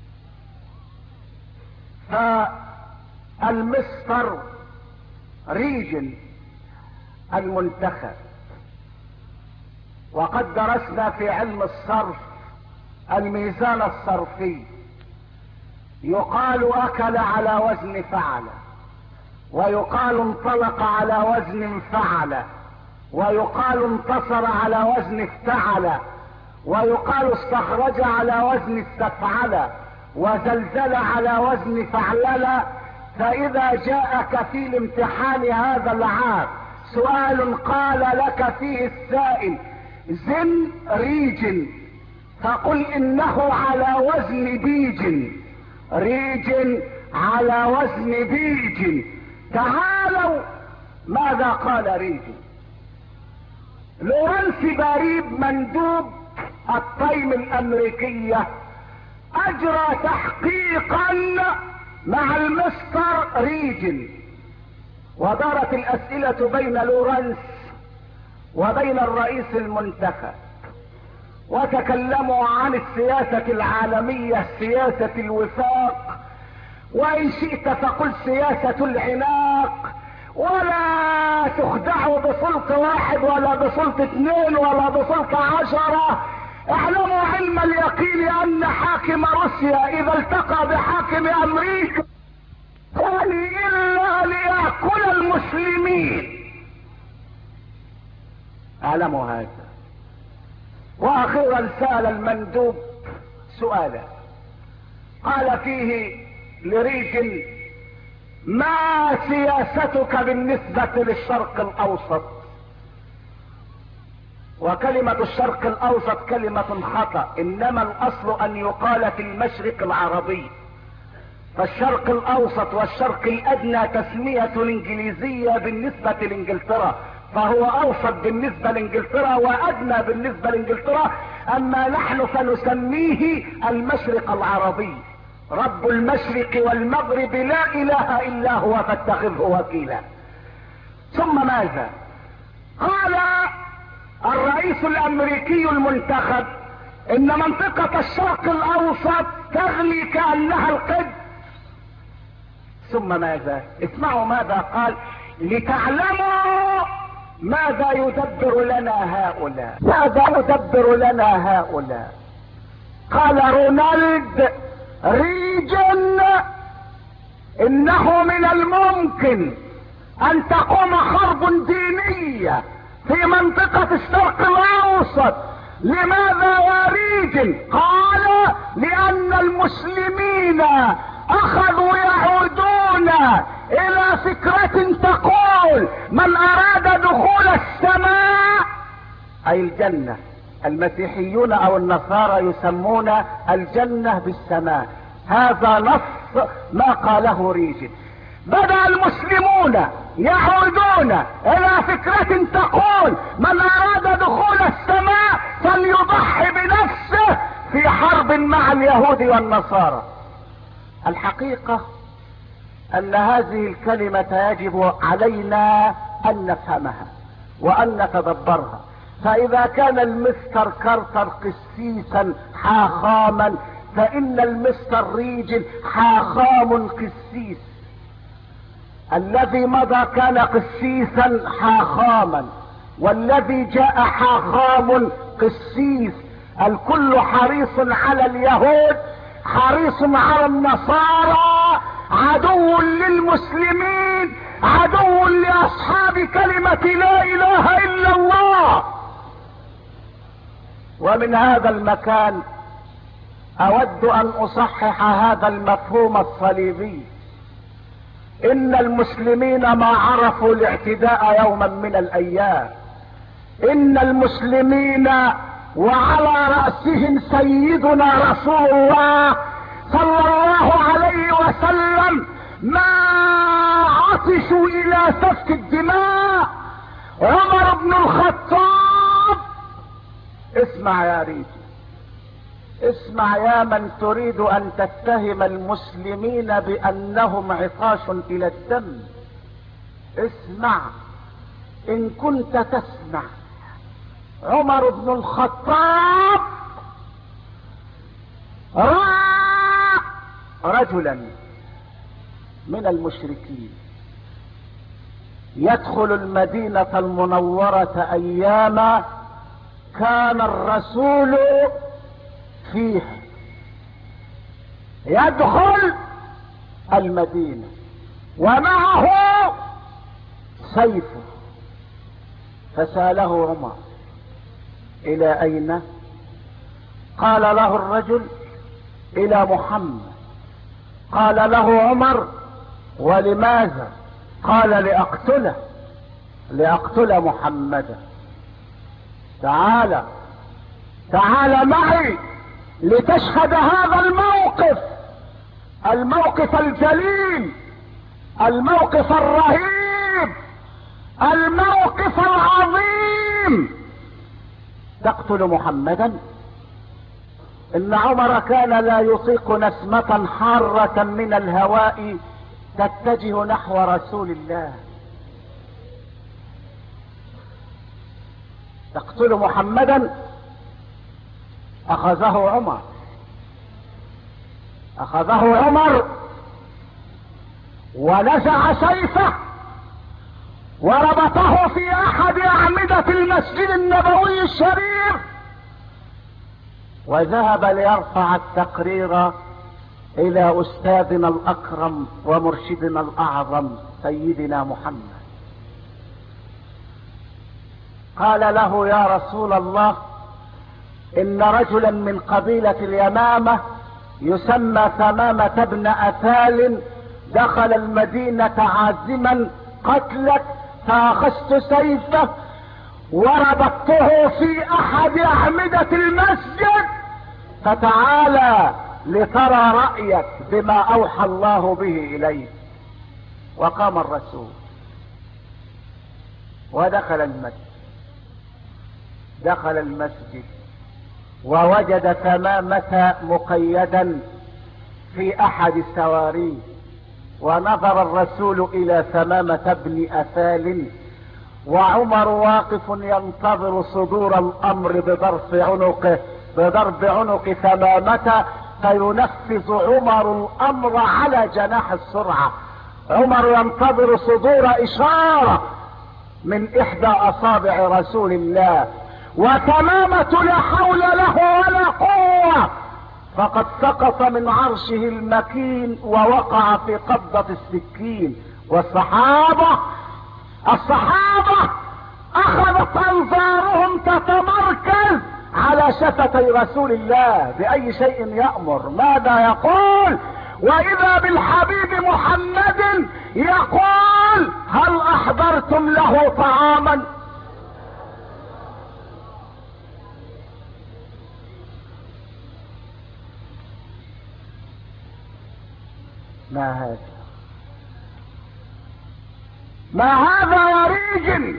فالمستر ريجن المنتخب، وقد درسنا في علم الصرف الميزان الصرفي، يقال اكل على وزن فعل، ويقال انطلق على وزن فعل، ويقال انتصر على وزن افتعل، ويقال استخرج على وزن استفعل، وزلزل على وزن فعلل. فاذا جاءك في الامتحان هذا العام سؤال قال لك فيه السائل زن ريجن، فقل انه على وزن بيجن. ريجن على وزن بيجن. تعالوا ماذا قال ريجن. لورنس باريب مندوب الطيم الامريكية اجرى تحقيقا مع المستر ريجن، ودارت الاسئلة بين لورنس وبين الرئيس المنتخب، وتكلموا عن السياسة العالمية، سياسة الوفاق، وان شئت فقل سياسة العناق، ولا تخدعوا بسلطة 1 ولا بسلطة 2 ولا بسلطة 10. اعلموا علم اليقين ان حاكم روسيا اذا التقى بحاكم امريكا قال الا ليأكل المسلمين. اعلموا هذا. واخيرا سأل المندوب سؤالا قال فيه لريجن: ما سياستك بالنسبة للشرق الاوسط؟ وكلمة الشرق الاوسط كلمة خطأ، انما الاصل ان يقال في المشرق العربي، فالشرق الاوسط والشرق الادنى تسمية انجليزية بالنسبة لانجلترا، فهو اوسط بالنسبة لانجلترا وادنى بالنسبة لانجلترا، اما نحن فنسميه المشرق العربي. رب المشرق والمغرب لا اله الا هو فاتخذه وكيلا. ثم ماذا قال الرئيس الامريكي المنتخب؟ ان منطقة الشرق الاوسط تغلي كأنها القدس. ثم ماذا؟ اسمعوا ماذا قال لتعلموا ماذا يدبر لنا هؤلاء. ماذا يدبر لنا هؤلاء؟ قال رونالد ريجن: انه من الممكن ان تقوم حرب دينية في منطقة الشرق الاوسط. لماذا يا ريجن؟ قال: لان المسلمين اخذوا يعودون الى فكرة تقول من اراد دخول السماء اي الجنة. المسيحيون او النصارى يسمون الجنة بالسماء. هذا نص ما قاله ريجل. بدأ المسلمون يعودون الى فكرة تقول من اراد دخول السماء فليضحي بنفسه في حرب مع اليهود والنصارى. الحقيقة ان هذه الكلمة يجب علينا ان نفهمها وان نتدبرها. فاذا كان المستر كارتر قسيسا حاخاما فان المستر ريجل حاخام قسيس. الذي مضى كان قسيسا حاخاما والذي جاء حاخام قسيس. الكل حريص على اليهود، حريص على النصارى، عدو للمسلمين، عدو لاصحاب كلمة لا اله الا الله. ومن هذا المكان اود ان اصحح هذا المفهوم الصليبي. ان المسلمين ما عرفوا الاعتداء يوما من الايام. ان المسلمين وعلى رأسهم سيدنا رسول الله صلى الله عليه وسلم ما عطشوا الى سفك الدماء. عمر بن الخطاب، اسمع يا ريت، اسمع يا من تريد ان تتهم المسلمين بانهم عطاش الى الدم. اسمع ان كنت تسمع. عمر بن الخطاب رأى رجلا من المشركين يدخل المدينة المنورة ايام كان الرسول فيه. يدخل المدينة ومعه سيفه. فسأله عمر الى اين؟ قال له الرجل الى محمد. قال له عمر ولماذا؟ قال لأقتل محمدا. تعال معي لتشهد هذا الموقف الجليل، الموقف الرهيب، الموقف العظيم. تقتل محمدا؟ ان عمر كان لا يطيق نسمة حارة من الهواء تتجه نحو رسول الله. تقتل محمدا؟ اخذه عمر ونزع سيفه وربطه في احد اعمدة المسجد النبوي الشريف وذهب ليرفع التقرير الى استاذنا الاكرم ومرشدنا الاعظم سيدنا محمد. قال له يا رسول الله ان رجلا من قبيلة اليمامة يسمى ثمامة بن اثال دخل المدينة عازما قتلك، فاخذت سيفه وربطته في احد اعمدة المسجد، فتعالى لترى رأيك بما اوحى الله به اليك. وقام الرسول ودخل المسجد ووجد ثمامة مقيدا في احد السواري. ونظر الرسول الى ثمامة بن اثال وعمر واقف ينتظر صدور الامر بضرب عنق ثمامة فينفذ عمر الامر على جناح السرعة. عمر ينتظر صدور اشارة من احدى اصابع رسول الله، وثمامة لا حول له ولا قوة فقد سقط من عرشه المكين ووقع في قبضة السكين. والصحابة اخذت انظارهم تتمركز على شفتي رسول الله. بأي شيء يأمر؟ ماذا يقول؟ واذا بالحبيب محمد يقول هل احضرتم له طعاما؟ ما هذا؟ ما هذا يا ريجن؟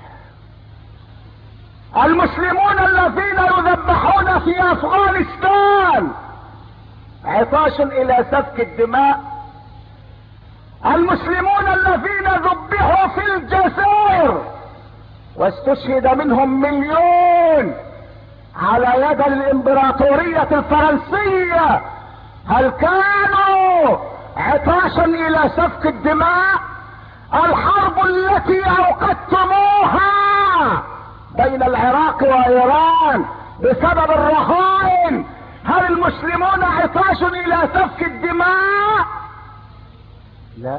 المسلمون الذين يذبحون في افغانستان عطاش الى سفك الدماء، المسلمون الذين ذبحوا في الجزائر واستشهد منهم 1,000,000 على يد الامبراطورية الفرنسية، هل كانوا عطاشا الى سفك الدماء؟ الحرب التي اوقدتموها بين العراق وايران بسبب الرهائن، هل المسلمون عطاش الى سفك الدماء؟ لا.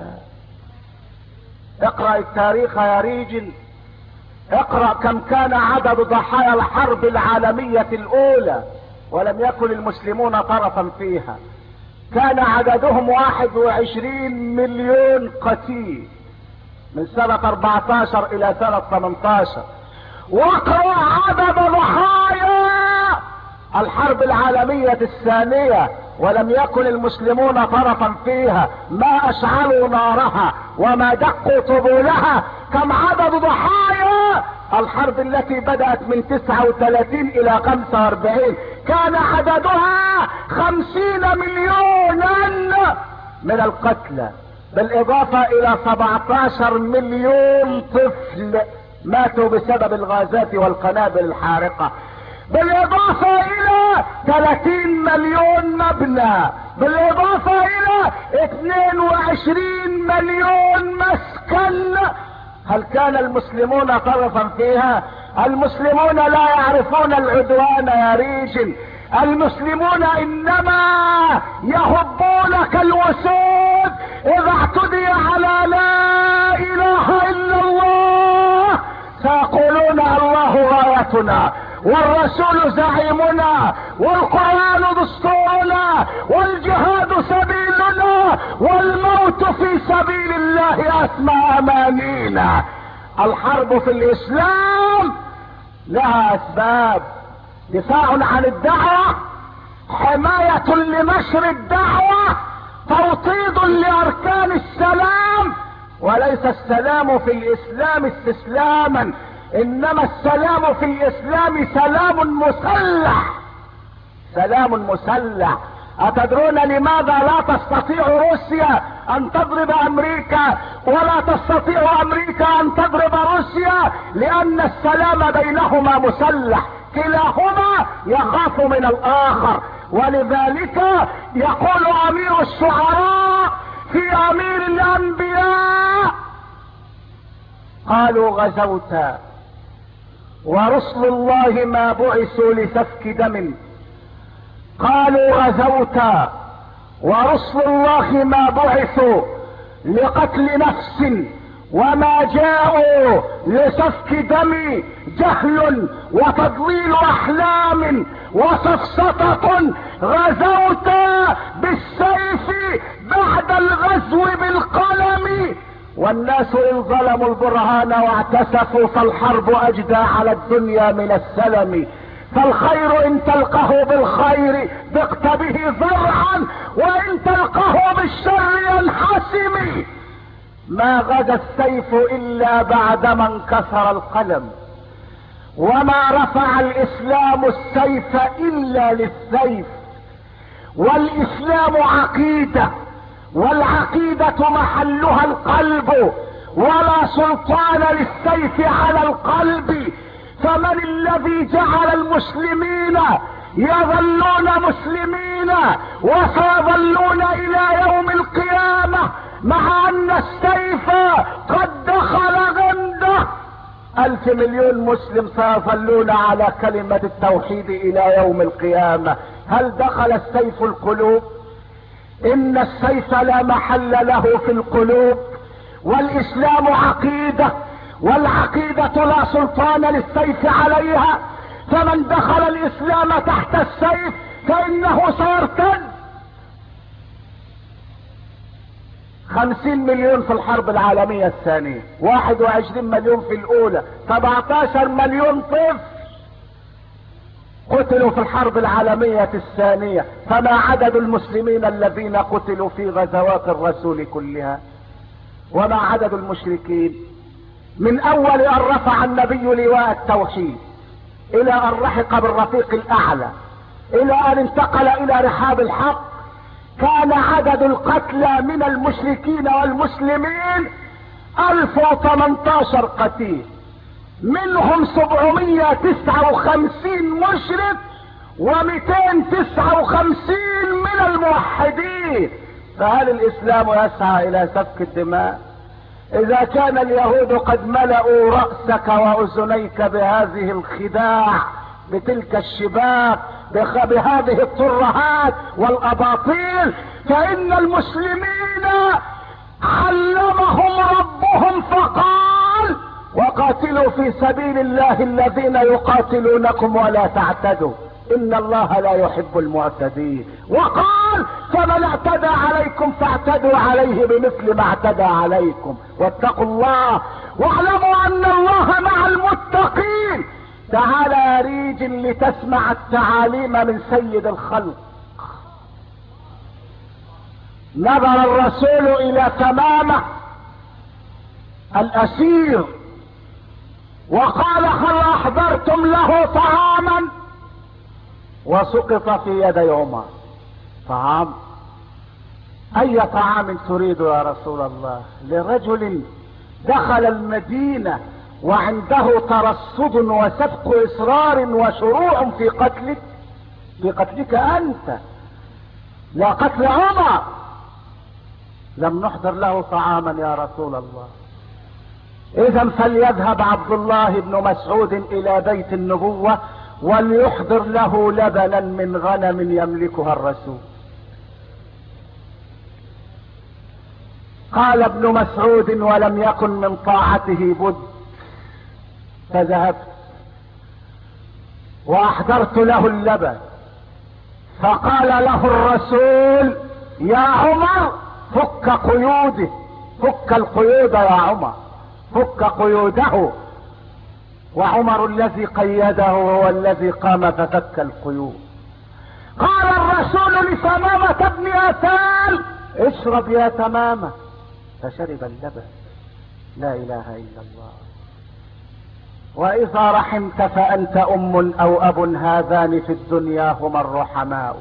اقرأ التاريخ يا ريجل، اقرأ كم كان عدد ضحايا الحرب العالمية الاولى ولم يكن المسلمون طرفا فيها، كان عددهم 21 مليون قتيل من سنة 14 الى سنة 18. واقرأ عدد ضحايا الحرب العالمية الثانية ولم يكن المسلمون طرفا فيها، ما اشعلوا نارها وما دقوا طبولها. كم عدد ضحايا الحرب التي بدأت من 39 الى 45؟ كان عددها 50 مليونا من القتلى، بالاضافة الى 17 مليون طفل ماتوا بسبب الغازات والقنابل الحارقة، بالاضافة الى 30 مليون مبنى، بالاضافة الى 22 مليون مسكن. هل كان المسلمون طرفا فيها؟ المسلمون لا يعرفون العدوان يا ريجل، المسلمون انما يهبون كالوسود اذا اعتدي على لا اله الا الله سيقولون الله غايتنا والرسول زعيمنا والقرآن دستورنا والجهاد سبيلنا والموت في سبيل الله اسمى امانينا. الحرب في الاسلام لها اسباب: دفاع عن الدعوة، حماية لنشر الدعوة، توطيد لاركان السلام. وليس السلام في الاسلام استسلاما، انما السلام في الاسلام سلام مسلح، سلام مسلح. اتدرون لماذا لا تستطيع روسيا ان تضرب امريكا ولا تستطيع امريكا ان تضرب روسيا؟ لان السلام بينهما مسلح، كلاهما يخاف من الاخر. ولذلك يقول امير الشعراء في امير الانبياء: قالوا غزوت ورسل الله ما بعثوا لسفك دم، قالوا غزوت ورسل الله ما بعثوا لقتل نفس وما جاءوا لسفك دم، جهل وتضليل احلام وسفسطة. غزوت بالسيف بعد الغزو بالقلم، والناس ان ظلموا البرهان واعتسفوا فالحرب اجدى على الدنيا من السلم. فالخير ان تلقه بالخير ضقت به ذرعا، وان تلقه بالشر ينحسم. ما غدا السيف الا بعدما انكسر القلم، وما رفع الاسلام السيف الا للسيف. والاسلام عقيدة، والعقيدة محلها القلب، ولا سلطان للسيف على القلب. فمن الذي جعل المسلمين يظلون مسلمين وسيظلون الى يوم القيامة مع ان السيف قد دخل غمده؟ 1,000 مليون مسلم سيظلون على كلمة التوحيد الى يوم القيامة. هل دخل السيف القلوب؟ ان السيف لا محل له في القلوب، والاسلام عقيدة، والعقيدة لا سلطان للسيف عليها. فمن دخل الاسلام تحت السيف فانه سيرتد. 50 مليون في الحرب العالمية الثانية، 21 مليون في الاولى، 17 مليون طفل قتلوا في الحرب العالمية الثانية. فما عدد المسلمين الذين قتلوا في غزوات الرسول كلها؟ وما عدد المشركين؟ من اول ان رفع النبي لواء التوحيد الى ان رحق بالرفيق الاعلى الى ان انتقل الى رحاب الحق، كان عدد القتلى من المشركين والمسلمين 1018 قتيل، منهم 759 مشرك و259 من الموحدين. فهل الاسلام يسعى الى سفك الدماء؟ اذا كان اليهود قد ملأوا رأسك واذنيك بهذه الخداع، بتلك الشباك، بهذه الترهات والاباطيل، فان المسلمين علمهم ربهم فقال: وقاتلوا في سبيل الله الذين يقاتلونكم ولا تعتدوا ان الله لا يحب المعتدين. وقال: فمن اعتدى عليكم فاعتدوا عليه بمثل ما اعتدى عليكم واتقوا الله واعلموا ان الله مع المتقين. تعال يا ريج لتسمع التعاليم من سيد الخلق. نظر الرسول الى تمامه الاسير وقال: هل احضرتم له طعاما؟ وسقط في يدي عمر: طعام؟ اي طعام تريد يا رسول الله؟ لرجل دخل المدينة وعنده ترصد وسبق اصرار وشروع في قتلك، في قتلك انت، لا قتل عمر. لم نحضر له طعاما يا رسول الله. اذا فليذهب عبد الله بن مسعود الى بيت النبوة وليحضر له لبنا من غنم يملكها الرسول. قال ابن مسعود: ولم يكن من طاعته بد، فذهبت واحضرت له اللبن، فقال له الرسول: يا عمر فك قيوده، فك القيود يا عمر، فك قيوده. وعمر الذي قيده هو الذي قام ففك القيود. قال الرسول لثمامة بن أثال: اشرب يا تمامة، فشرب اللبن. لا اله الا الله. واذا رحمت فانت ام او اب، هذان في الدنيا هما الرحماء،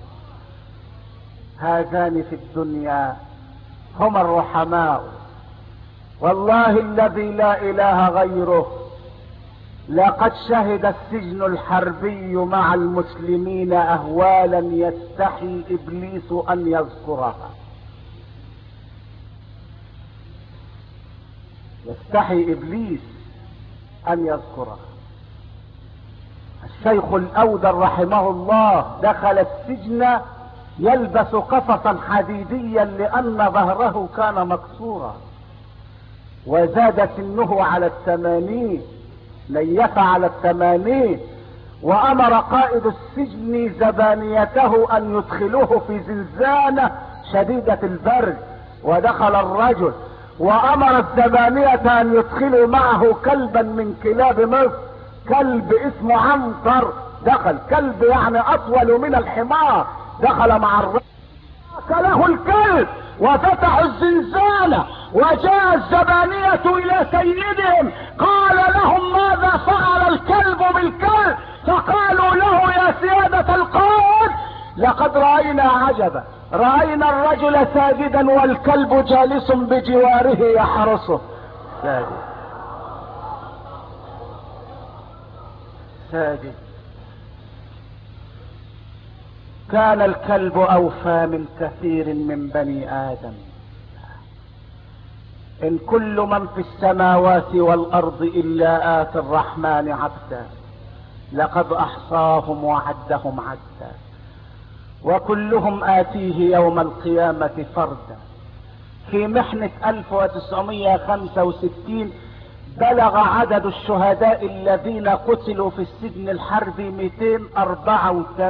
هذان في الدنيا هما الرحماء. والله الذي لا اله غيره، لقد شهد السجن الحربي مع المسلمين اهوالا يستحي ابليس ان يذكرها، يستحي ابليس ان يذكرها. الشيخ الاودر رحمه الله دخل السجن يلبس قفصا حديديا لان ظهره كان مكسورا، وزاد سنه على 80، ليف على 80، وامر قائد السجن زبانيته ان يدخلوه في زنزانة شديدة البرد، ودخل الرجل وامر الزبانية ان يدخلوا معه كلبا من كلاب مصر، كلب اسمه عنتر، دخل كلب يعني اطول من الحمار، دخل مع الرجل له الكلب وفتحوا الزنزانة، وجاء الزبانية الى سيدهم قال لهم: ماذا فعل الكلب بالكلب؟ فقالوا له: يا سيادة القائد، لقد رأينا عجبا، رأينا الرجل ساجدا والكلب جالس بجواره يحرسه. ساجد ساجد. كان الكلب اوفى من كثير من بني ادم. ان كل من في السماوات والارض الا اتي الرحمن عبدا، لقد احصاهم وعدهم عدا، وكلهم آتيه يوم القيامة فردا. في محنة 1965 بلغ عدد الشهداء الذين قتلوا في السجن الحربي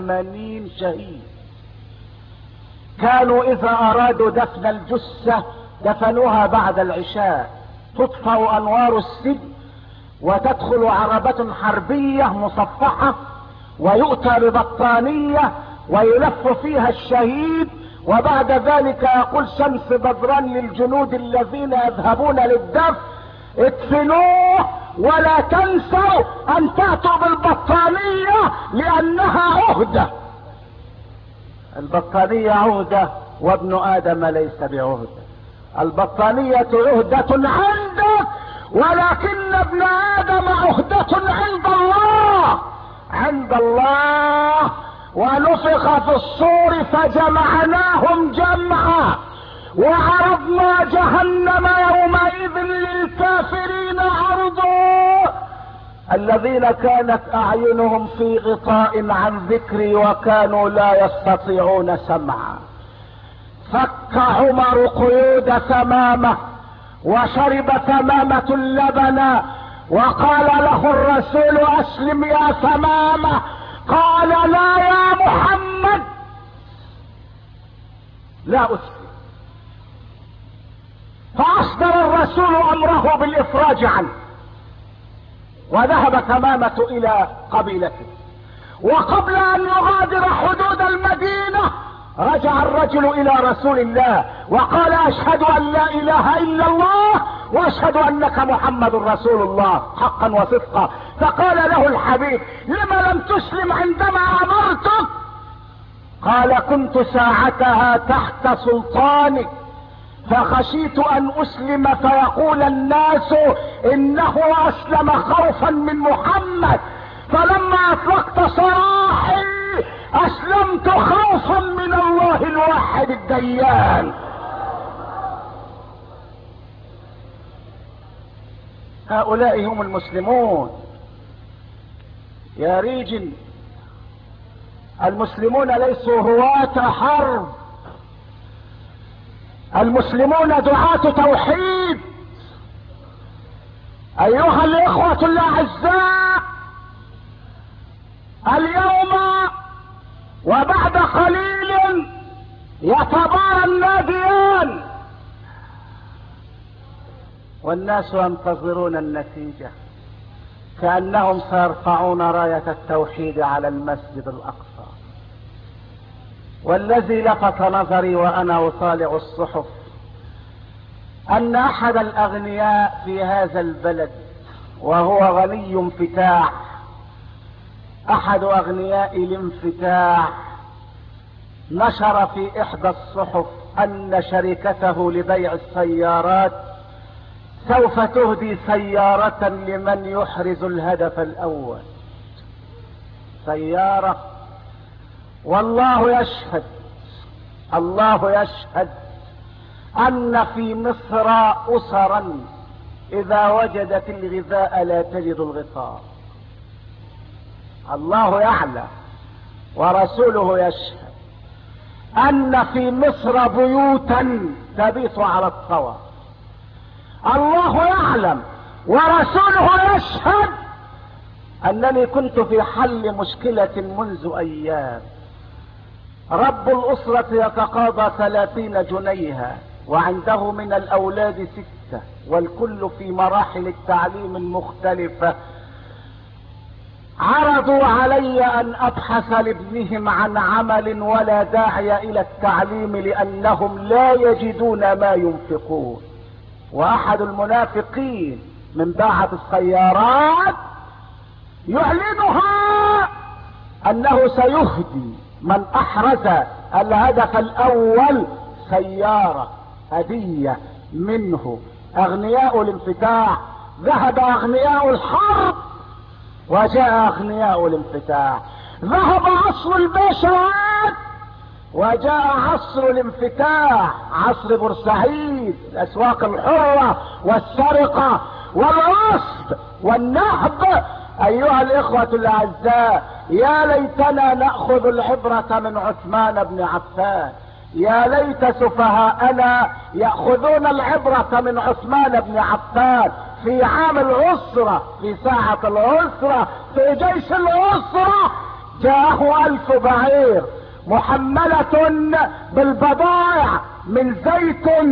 284 شهيد. كانوا اذا ارادوا دفن الجثة دفنوها بعد العشاء، تطفأ انوار السجن وتدخل عربة حربية مصفحة ويؤتى ببطانية ويلف فيها الشهيد، وبعد ذلك يقول شمس بدران للجنود الذين يذهبون للدفن: ادفنوه ولا تنسوا ان تأتوا بالبطانية لانها عهدة. البطانية عهدة وابن ادم ليس بعهدة. البطانية عهدة عندك ولكن ابن ادم عهدة عند الله. عند الله. ونفخ في الصور فجمعناهم جمعا وعرضنا جهنم يومئذ للكافرين عرضا. الذين كانت اعينهم في غطاء عن ذكري وكانوا لا يستطيعون سمعا. فك عمر قيود ثمامة وشرب ثمامة اللبن وقال له الرسول: اسلم يا ثمامة. قال: لا يا محمد، لا اسلم. فاصدر الرسول امره بالافراج عنه وذهب ثمامة الى قبيلته. وقبل ان يغادر حدود المدينة رجع الرجل الى رسول الله وقال: اشهد ان لا اله الا الله واشهد انك محمد رسول الله حقا وصدقا. فقال له الحبيب: لما لم تسلم عندما امرتك؟ قال: كنت ساعتها تحت سلطانك فخشيت ان اسلم فيقول الناس انه اسلم خوفا من محمد، فلما اطلقت سراحي اسلمت خوفا من الله الواحد الديان. هؤلاء هم المسلمون يا ريجل. المسلمون ليسوا هواة حرب، المسلمون دعاة توحيد. ايها الاخوة الاعزاء، اليوم وبعد قليل يتبارى الناديان والناس ينتظرون النتيجة كأنهم سيرفعون راية التوحيد على المسجد الأقصى. والذي لفت نظري وأنا أطالع الصحف أن أحد الأغنياء في هذا البلد، وهو غني انفتاح، أحد أغنياء الانفتاح، نشر في إحدى الصحف أن شركته لبيع السيارات سوف تهدي سيارة لمن يحرز الهدف الأول. سيارة. والله يشهد، الله يشهد أن في مصر أسرا إذا وجدت الغذاء لا تجد الغطاء. الله يعلم ورسوله يشهد أن في مصر بيوتا تبيت على الطوى. الله يعلم ورسوله يشهد أنني كنت في حل مشكلة منذ أيام. رب الأسرة يتقاضى 30 جنيها وعنده من الأولاد 6 والكل في مراحل التعليم المختلفة. عرضوا علي أن أبحث لابنهم عن عمل ولا داعي إلى التعليم لأنهم لا يجدون ما ينفقون. وأحد المنافقين من باعة السيارات يعلنها أنه سيهدي من أحرز الهدف الأول سيارة هدية منه. أغنياء الانفتاح. ذهب أغنياء الحرب وجاء أغنياء الانفتاح. ذهب عصر الباشوات وجاء عصر الانفتاح، عصر بورسعيد، الأسواق الحرة والسرقة والغصب والنهب. أيها الإخوة الأعزاء، يا ليتنا نأخذ العبرة من عثمان بن عفان. يا ليت سفهاءنا يأخذون العبرة من عثمان بن عفان في عام العسرة، في ساعة العسرة، في جيش العسرة. جاءه 1000 بعير محملة بالبضائع من زيت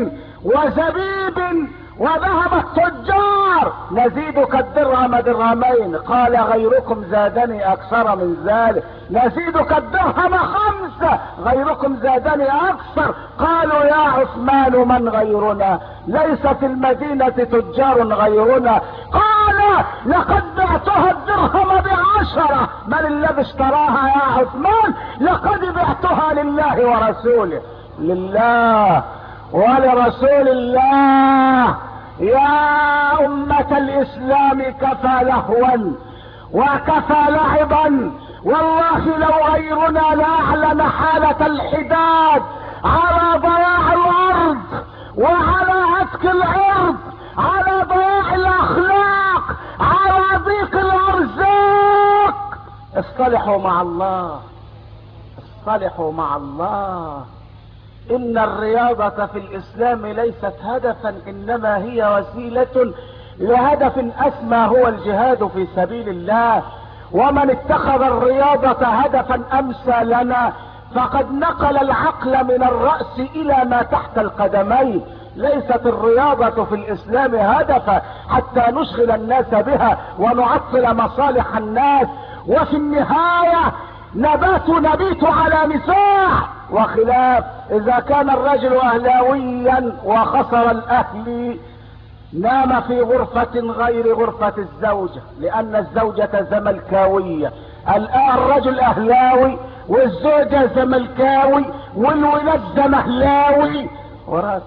وزبيب وذهب التجار نزيدك الدرهم درهمين. قال غيركم زادني اكثر من ذلك. نزيدك الدرهم 5 غيركم زادني اكثر. قالوا يا عثمان من غيرنا؟ ليس في المدينة تجار غيرنا. قال لقد بعتها الدرهم ب10. من الذي اشتراها يا عثمان؟ لقد بعتها لله ورسوله. لله ولرسول الله. يا أمة الإسلام كفى لهوا وكفى لعبا. والله لو غيرنا لأعلن حالة الحداد على ضياع الأرض وعلى عتك العرض، على ضياع الأخلاق، على ضيق الأرزاق. اصطلحوا مع الله، اصطلحوا مع الله. ان الرياضة في الاسلام ليست هدفا، انما هي وسيلة لهدف اسمى هو الجهاد في سبيل الله. ومن اتخذ الرياضة هدفا امثى لنا فقد نقل العقل من الرأس الى ما تحت القدمين. ليست الرياضة في الاسلام هدفا حتى نشغل الناس بها ونعطل مصالح الناس، وفي النهاية نبيت على نزاع وخلاف. اذا كان الرجل اهلاويا وخسر الاهلي نام في غرفة غير غرفة الزوجة، لان الزوجة زملكاوية. الان الرجل اهلاوي والزوجة زملكاوي والولاد زمهلاوي وراسه.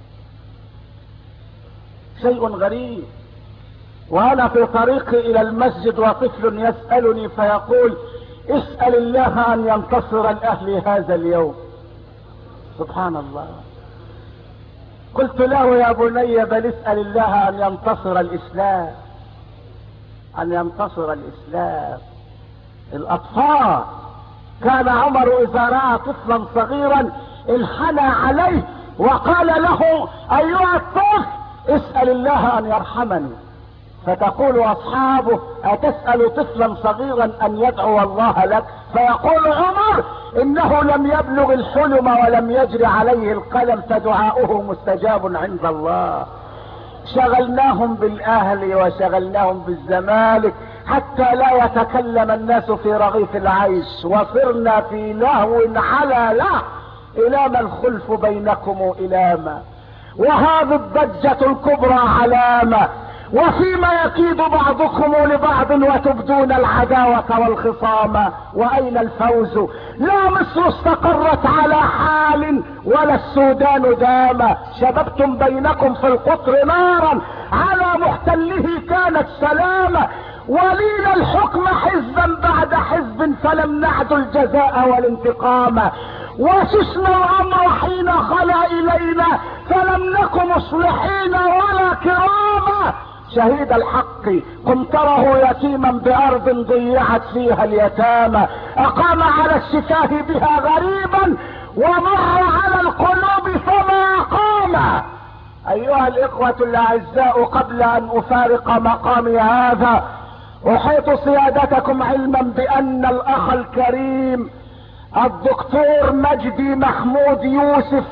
شيء غريب. وانا في طريقي الى المسجد وطفل يسألني فيقول اسأل الله ان ينتصر الاهلي هذا اليوم. سبحان الله. قلت له يا بني بل اسأل الله ان ينتصر الاسلام، ان ينتصر الاسلام. الاطفال كان عمر اذا رأى طفلا صغيرا انحنى عليه وقال له ايها الطفل اسأل الله ان يرحمني. فتقول اصحابه اتسأل طفلا صغيرا ان يدعو الله لك؟ فيقول عمر انه لم يبلغ الحلم ولم يجري عليه القلم فدعاؤه مستجاب عند الله. شغلناهم بالاهلي وشغلناهم بالزمالك حتى لا يتكلم الناس في رغيف العيش، وصرنا في لهو على له. الى ما الخلف بينكم الى ما، وهذه الضجة الكبرى علامة، وفيما يكيد بعضكم لبعض وتبدون العداوة والخصام. واين الفوز؟ لا مصر استقرت على حال ولا السودان دام. شببتم بينكم في القطر نارا على محتله كانت سلامة. ولينا الحكم حزبا بعد حزب فلم نعد الجزاء والانتقام. وسسنا الامر حين خلا الينا فلم نك مصلحين ولا كراما. شهيد الحق قم تره يتيما بارض ضيعت فيها اليتامى. اقام على الشفاه بها غريبا ومر على القلوب فما اقام. ايها الاخوة الاعزاء، قبل ان افارق مقامي هذا احيط سيادتكم علما بان الاخ الكريم الدكتور مجدي محمود يوسف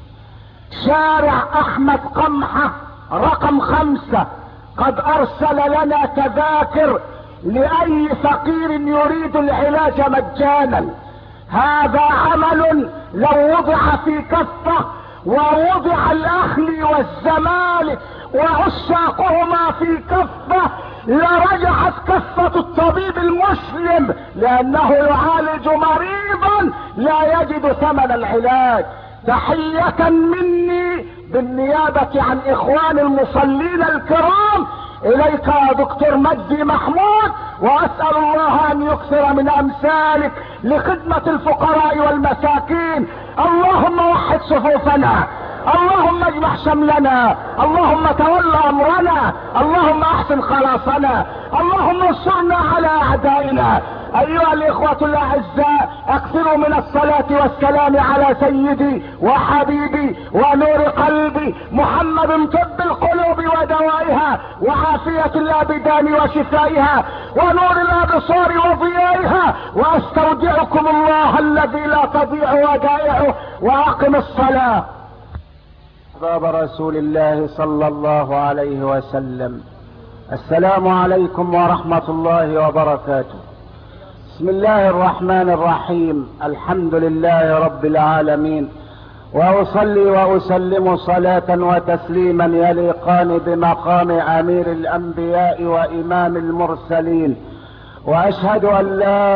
شارع احمد قمحة رقم 5 قد ارسل لنا تذاكر لاي فقير يريد العلاج مجانا. هذا عمل لو وضع في كفة ووضع الاهلي والزمالك وعشاقهما في كفة لرجعت كفة الطبيب المسلم، لانه يعالج مريضا لا يجد ثمن العلاج. تحية مني بالنيابة عن اخوان المصلين الكرام اليك يا دكتور مجدي محمود، واسأل الله ان يكثر من امثالك لخدمة الفقراء والمساكين. اللهم وحد صفوفنا، اللهم اجمع شملنا، اللهم تول امرنا، اللهم احسن خلاصنا، اللهم انصرنا على اعدائنا. ايها الاخوة الاعزاء، اكثروا من الصلاة والسلام على سيدي وحبيبي ونور قلبي محمد طب القلوب ودوائها وعافية الابدان وشفائها ونور الابصار وضيائها. واستودعكم الله الذي لا تضيع ودائعه، واقم الصلاة. باب رسول الله صلى الله عليه وسلم. السلام عليكم ورحمة الله وبركاته. بسم الله الرحمن الرحيم. الحمد لله رب العالمين، وأصلي وأسلم صلاة وتسليما يليقان بمقام أمير الأنبياء وإمام المرسلين، وأشهد أن لا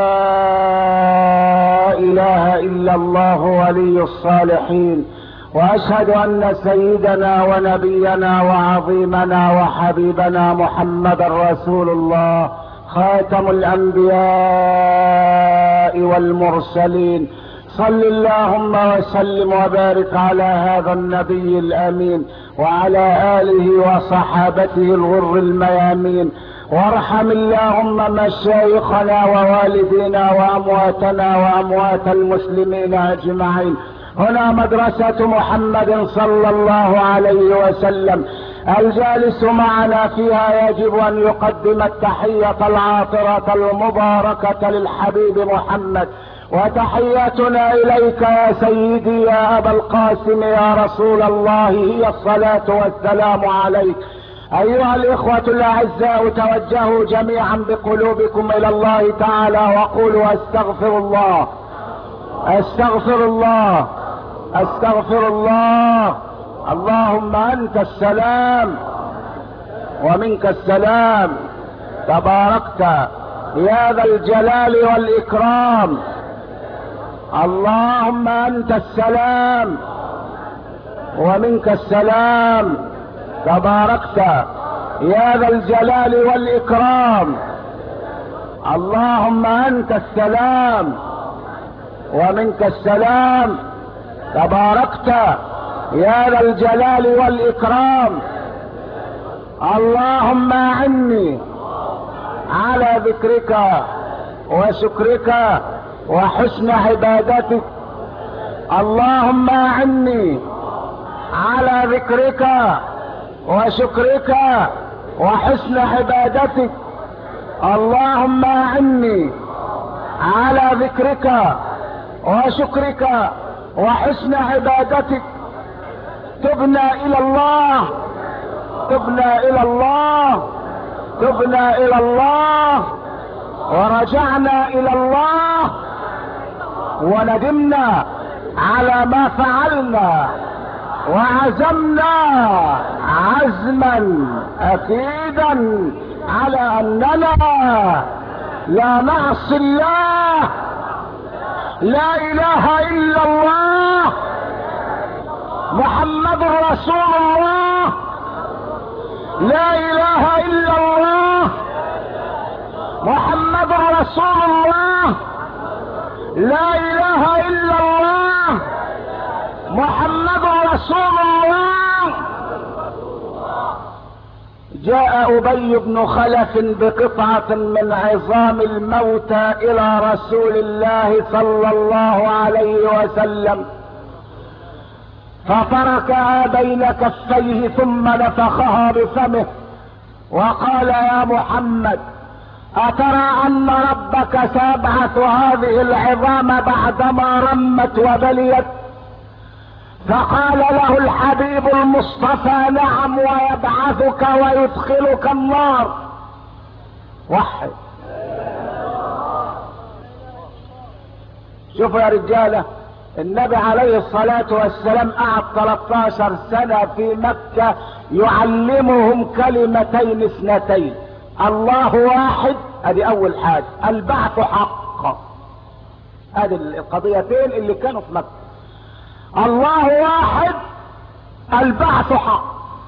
إله إلا الله ولي الصالحين، وأشهد أن سيدنا ونبينا وعظيمنا وحبيبنا محمد رسول الله خاتم الأنبياء والمرسلين. صل اللهم وسلم وبارك على هذا النبي الأمين وعلى آله وصحابته الغر الميامين، وارحم اللهم مشايخنا ووالدينا وأمواتنا وأموات المسلمين أجمعين. هنا مدرسة محمد صلى الله عليه وسلم، الجالس معنا فيها يجب أن يقدم التحية العاطرة المباركة للحبيب محمد، وتحياتنا إليك يا سيدي يا أبا القاسم يا رسول الله هي الصلاة والسلام عليك. أيها الإخوة الأعزاء، توجهوا جميعا بقلوبكم إلى الله تعالى وقولوا استغفر الله استغفر الله استغفر الله. اللهم أنت السلام ومنك السلام، تباركت يا ذا الجلال والإكرام. اللهم أنت السلام ومنك السلام، تباركت يا ذا الجلال والإكرام. اللهم أنت السلام ومنك السلام، تباركت يا ذا الجلال والإكرام. اللهم أعني على ذكرك وشكرك وحسن عبادتك. اللهم أعني على ذكرك وشكرك وحسن عبادتك. اللهم أعني على ذكرك وشكرك وحسن عبادتك. تبنا إلى الله تبنا إلى الله تبنا إلى الله، ورجعنا إلى الله، وندمنا على ما فعلنا، وعزمنا عزما أكيدا على أننا لا نعصي الله. لا إله إلا الله محمد رسول الله. لا إله إلا الله محمد رسول الله. لا إله إلا الله محمد رسول الله. جاء أبي بن خلف بقطعة من عظام الموتى إلى رسول الله صلى الله عليه وسلم، فتركها بين كفيه ثم نفخها بفمه وقال: يا محمد، أترى أن ربك سيبعث هذه العظام بعدما رمت وبليت؟ فقال له الحبيب المصطفى: نعم، ويبعثك ويدخلك النار. وحد. شوفوا يا رجالة، النبي عليه الصلاة والسلام قعد 13 سنة في مكة يعلمهم كلمتين اثنتين: الله واحد، ادي اول حاجة، البعث حق. ادي القضيتين اللي كانوا في مكة: الله واحد، البعث حق.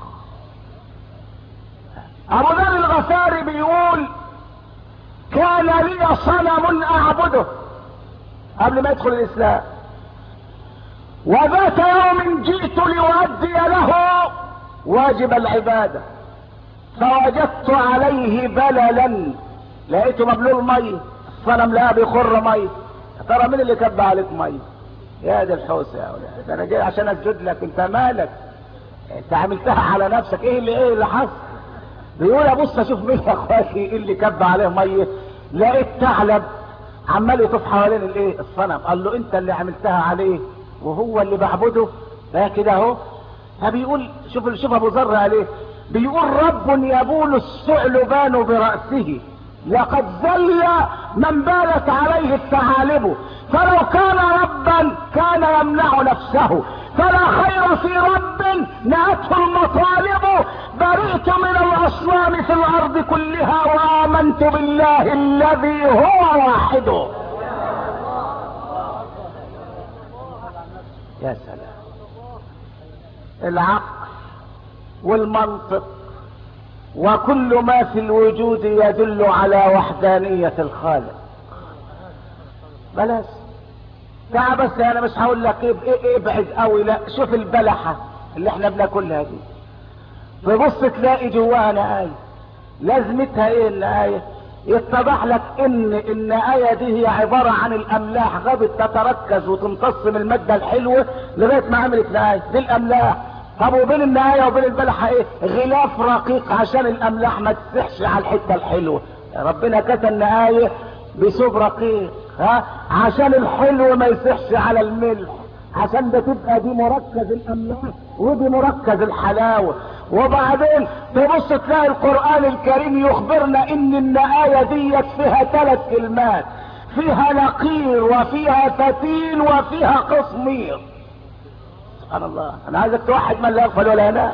ابو ذر الغفاري بيقول: كان لي صنم اعبده قبل ما يدخل الاسلام، وذات يوم جئت لأؤدي له واجب العبادة، فوجدت عليه بللا، لقيته مبلول مي، الصنم لقى بيخر مي. ترى مين اللي كب عليك مي؟ يا دي الحوسه يا ولاد، ده انا جاي عشان اسجد لك، انت مالك؟ انت عملتها على نفسك. ايه اللي حصل؟ بيقول: ابص اشوف مين يا اخواتي ايه اللي كب عليه ميه، لقيت ثعلب عمال يطوف حوالين الصنم. قال له: انت اللي عملتها عليه وهو اللي بعبده؟ ده كده اهو. فبيقول شوف ابو ذر عليه، بيقول رب يبول الثعلبان برأسه لقد زل من بالت عليه الثعالب، فلو كان ربا كان يمنع نفسه، فلا خير في رب نأته المطالب، برئت من الاصنام في الارض كلها وامنت بالله الذي هو واحد. يا سلام، العقل والمنطق وكل ما في الوجود يدل على وحدانية الخالق. بلاش تعال بس، انا مش هقول لك ابعد قوي، لا شوف البلحة اللي احنا بناكلها دي، تبص تلاقي جواها آية. لازمتها ايه الآية؟ يتضح لك ان الآية دي هي عبارة عن الاملاح غابت تتركز وتمتص من المادة الحلوة لغاية ما عملت الآية دي الاملاح. طب وبين النهاية وبين البلحة ايه؟ غلاف رقيق عشان الاملاح ما تسحش على الحتة الحلوة. ربنا كتب النهاية بثوب رقيق عشان الحلو ما يسحش على الملح، عشان ده تبقى دي مركز الاملاح ودي مركز الحلاوة. وبعدين تبص تلاقي القرآن الكريم يخبرنا ان الآية ديت فيها 3 كلمات، فيها نقير وفيها فتيل وفيها قصمير. سبحان الله، انا عايزك توحد من لا يغفل ولا ينام.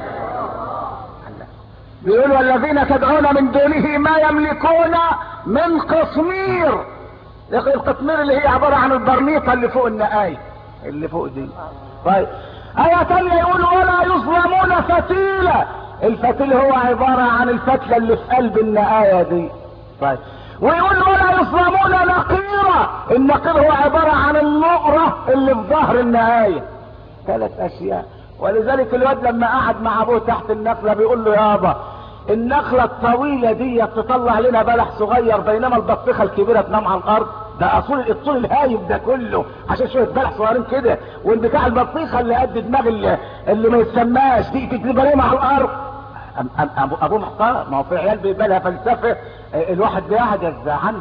بيقول والذين تدعون من دونه ما يملكون من قصمير. القصمير اللي هي عبارة عن البرنيطة اللي فوق النقاية اللي فوق دي. طيب آية تانية يقول ولا يظلمون فتيلة. الفتيل هو عبارة عن الفتلة اللي في قلب النقاية دي. طيب ويقول ولا يظلمون نقيرة. النقير هو عبارة عن النقرة اللي في ظهر النقاية. 3 أشياء. ولذلك الواد لما قعد مع ابوه تحت النخلة بيقول له يابا النخلة الطويلة دي تطلع لنا بلح صغير بينما البطيخة الكبيرة تنام على الارض. ده الطول الهايب ده كله عشان شوية بلح صغيرين كده، والبتاع البطيخة اللي قد دماغ اللي ما يسماش دي تجيبها ليه على الارض. ابوه محتار، ما هو في عيال بيبقى لها فلسفة الواحد بيقعد يزعل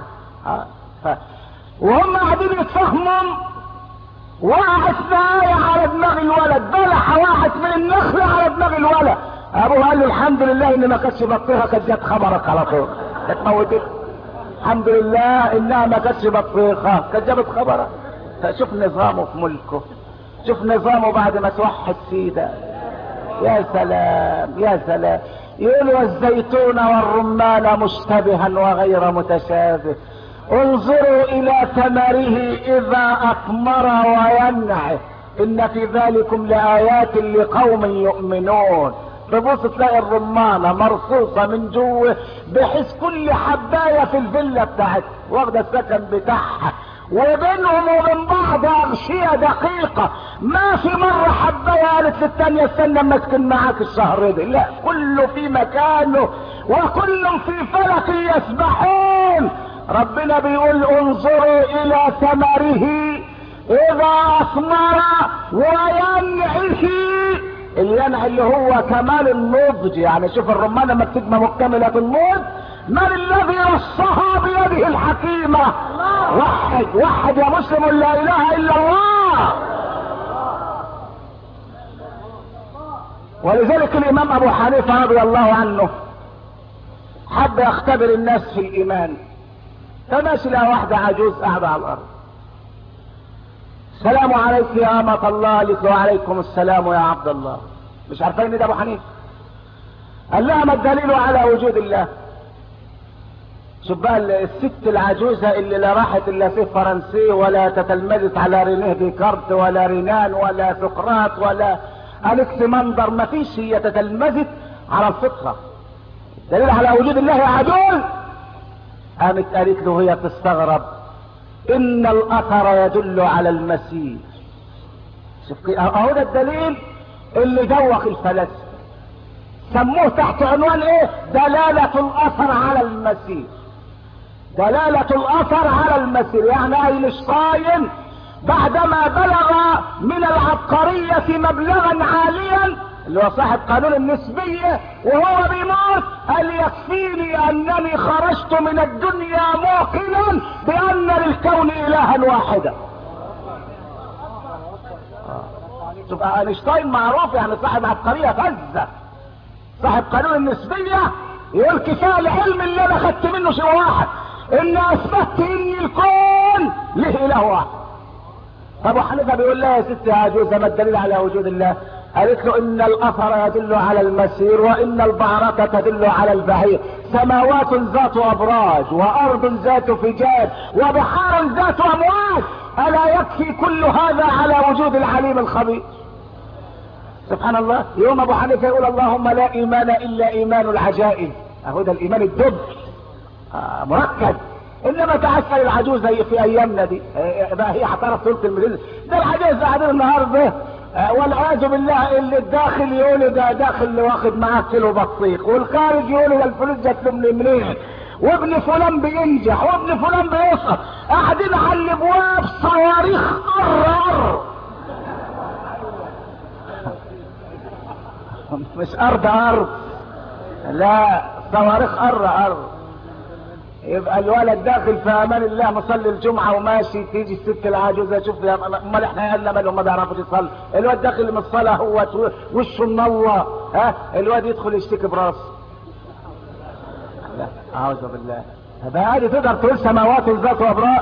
وهم قاعدين يتفهموا. وقعت آية على دماغ الولد، بلحة وقعت من النخلة على دماغ الولد. ابوه قال له الحمد لله ان ما كانتش بطيخة، كانت جت خبرك على طول كانت موتت. الحمد لله انها ما كانتش بطيخة، كانت جابت خبرك. شوف نظامه في ملكه، شوف نظامه بعد ما توحد سيده. يا سلام يا سلام. يقول والزيتون والرمان مشتبها وغير متشابه، انظروا الى ثمره اذا اثمر وينعه ان في ذلكم لآيات لقوم يؤمنون. تبص تلاقي الرمانة مرصوصة من جوه بحيث كل حباية في الفيلا بتاعتها واخدة السكن بتاعها، وبينهم وبين بعض اغشية دقيقة. ما في مرة حباية قالت للتانية استنى اما اسكن معاك الشهر ده، لا كله في مكانه وكل في فلك يسبحون. ربنا بيقول انظروا الى ثمره اذا اثمر وينعه. الينع اللي هو كمال النضج، يعني شوف الرمان لما بتبقى مكتملة النضج. من الذي رصها بيده الحكيمة؟ وحد يا مسلم لا اله الا الله. ولذلك الامام ابو حنيفة رضي الله عنه حب يختبر الناس في الايمان، فماشي لها واحدة عجوز قاعدة على الارض. السلام عليك يا امة الله. قالت له وعليكم السلام يا عبد الله. مش عارفين ده ابو حنيفة. قال لها ما الدليل على وجود الله؟ شوف بقى الست العجوزة اللي لا راحت الا في فرنسي ولا تتلمذت على رينيه ديكارت ولا رينان ولا سقراط ولا اليكس مندر، ما فيش، هي تتلمذت على الفطرة. دليل على وجود الله يا عجوز. قامت قالت له هي تستغرب ان الاثر يدل على المسير. شوف اهو ده الدليل اللي دوخ الفلاسفه، سموه تحت عنوان ايه؟ دلالة الاثر على المسير. دلالة الاثر على المسير يعني اينشتاين بعدما بلغ من العبقرية مبلغا عاليا اللي هو صاحب قانون النسبية وهو بيموت قال يكفيني انني خرجت من الدنيا موقنا بان للكون الها واحدا. شوف اينشتاين معروف يعني صاحب عبقريه فذه، صاحب قانون النسبيه، يقول كفايه العلم اللي انا خدت منه شيء واحد، ان اثبتت ان الكون له اله واحد. ابو حنيفه بيقول لها يا ست يا عجوزه ما الدليل على وجود الله؟ قالت له ان الاثر يدل على المسير، وان البعرة تدل على البعير، سماوات ذات ابراج، وارض ذات فجاج، وبحار ذات امواج، الا يكفي كل هذا على وجود العليم الخبير؟ سبحان الله. يوم ابو حنيفه يقول اللهم لا ايمان الا ايمان العجائز، اهو ده الايمان الدب مركز. انما تعسل العجوز في ايامنا دي بقى هي هتعرف تقول كلمتين؟ ده العجوز قاعدين النهارده والعياذ بالله، اللي الداخل يقول ده داخل واخد معاه كيلو بطيخ، والخارج يقول ده الفلوس جات له منين، وابن فلان بينجح وابن فلان بيسقط، قاعدين على الابواب صواريخ قر مش ارض لا، صواريخ قر. يبقى الولد داخل في امان الله مصلي الجمعه وماشي، تيجي الست العاجوزه شوف امال احنا عيالنا مالهم ما بيعرفوش يصلي، الواد داخل من الصلاه هو وشه منور، الواد يدخل يشتكي براسه. لا اعوذ بالله. هذه تقدر تقول سماوات ذات ابراج؟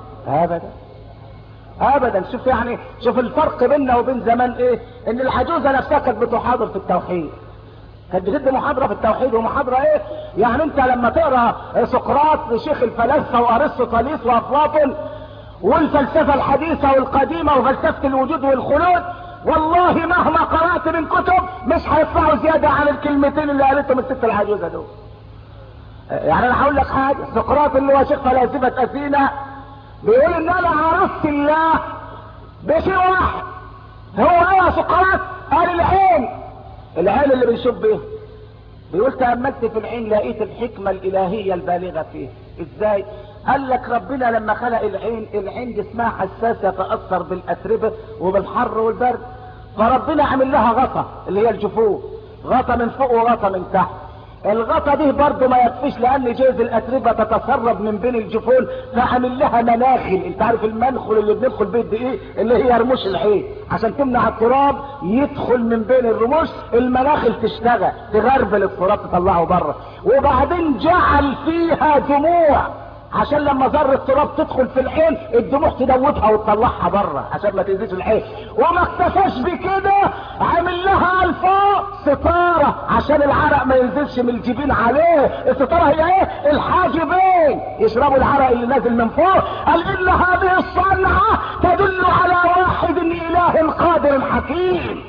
ابدا. شوف يعني شوف الفرق بيننا وبين زمان ايه، ان العجوزه نفسها كانت بتحاضر في التوحيد، كانت بتدي محاضره في التوحيد. ومحاضره ايه يعني؟ انت لما تقرا سقراط شيخ الفلاسفه وارسطوطاليس وافلاطون والفلسفه الحديثه والقديمه وفلسفه الوجود والخلود، والله مهما قرات من كتب مش هيطلعوا زياده عن الكلمتين اللي قالتهم الست العجوزه دول. يعني انا هقول لك حاجه، سقراط اللي هو شيخ فلاسفه اثينا بيقول ان انا عرفت الله بشيء واحد. هو ايه سقراط؟ قال العين اللي بنشوف بيه. بيقول تأملت في العين لقيت الحكمة الإلهية البالغة فيه. ازاي؟ قال لك ربنا لما خلق العين جسمها حساس يتأثر بالأتربة وبالحر والبرد، فربنا عمل لها غطا اللي هي الجفوف، غطا من فوق وغطا من تحت. الغطا دي برضه ما يكفيش، لان جوز الاتربه تتسرب من بين الجفون، فعمل لها مناخل. انت عارف المنخل اللي بندخل بيه ايه؟ اللي هي رموش العين، عشان تمنع التراب يدخل من بين الرموش، المناخل تشتغل تغربل التراب تطلعه بره. وبعدين جعل فيها دموع عشان لما ذره التراب تدخل في العين الدموع تدوبها وتطلعها بره عشان ما تنزلش العين. وما اكتفاش بكده، عمل لها الفوق ستاره عشان العرق ما ينزلش من الجبين عليه. الستاره هي ايه؟ الحاجبين يشربوا العرق اللي نازل من فوق. قال ان هذه الصنعه تدل على واحد اله قادر حكيم.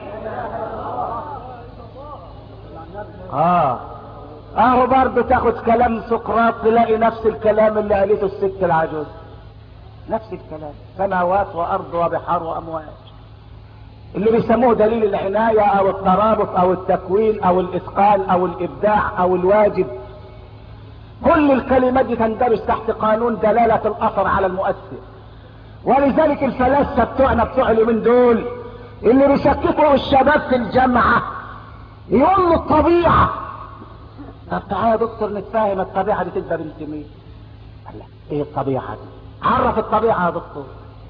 اهو برضه تاخد كلام سقراط تلاقي نفس الكلام اللي قالته الست العجوز، نفس الكلام، سماوات وارض وبحار وامواج، اللي بيسموه دليل العناية او الترابط او التكوين او الاتقان او الابداع او الواجب. كل الكلمات دي تندرج تحت قانون دلالة الاثر على المؤثر. ولذلك الفلاسفة بتوعنا بتوع اليومين دول اللي بيشككوا الشباب في الجامعة يقولوا الطبيعة. طب تعالى يا دكتور نتفاهم، الطبيعة دي تبقى بنت مين؟ قال لك ايه الطبيعة دي؟ عرف الطبيعة يا دكتور.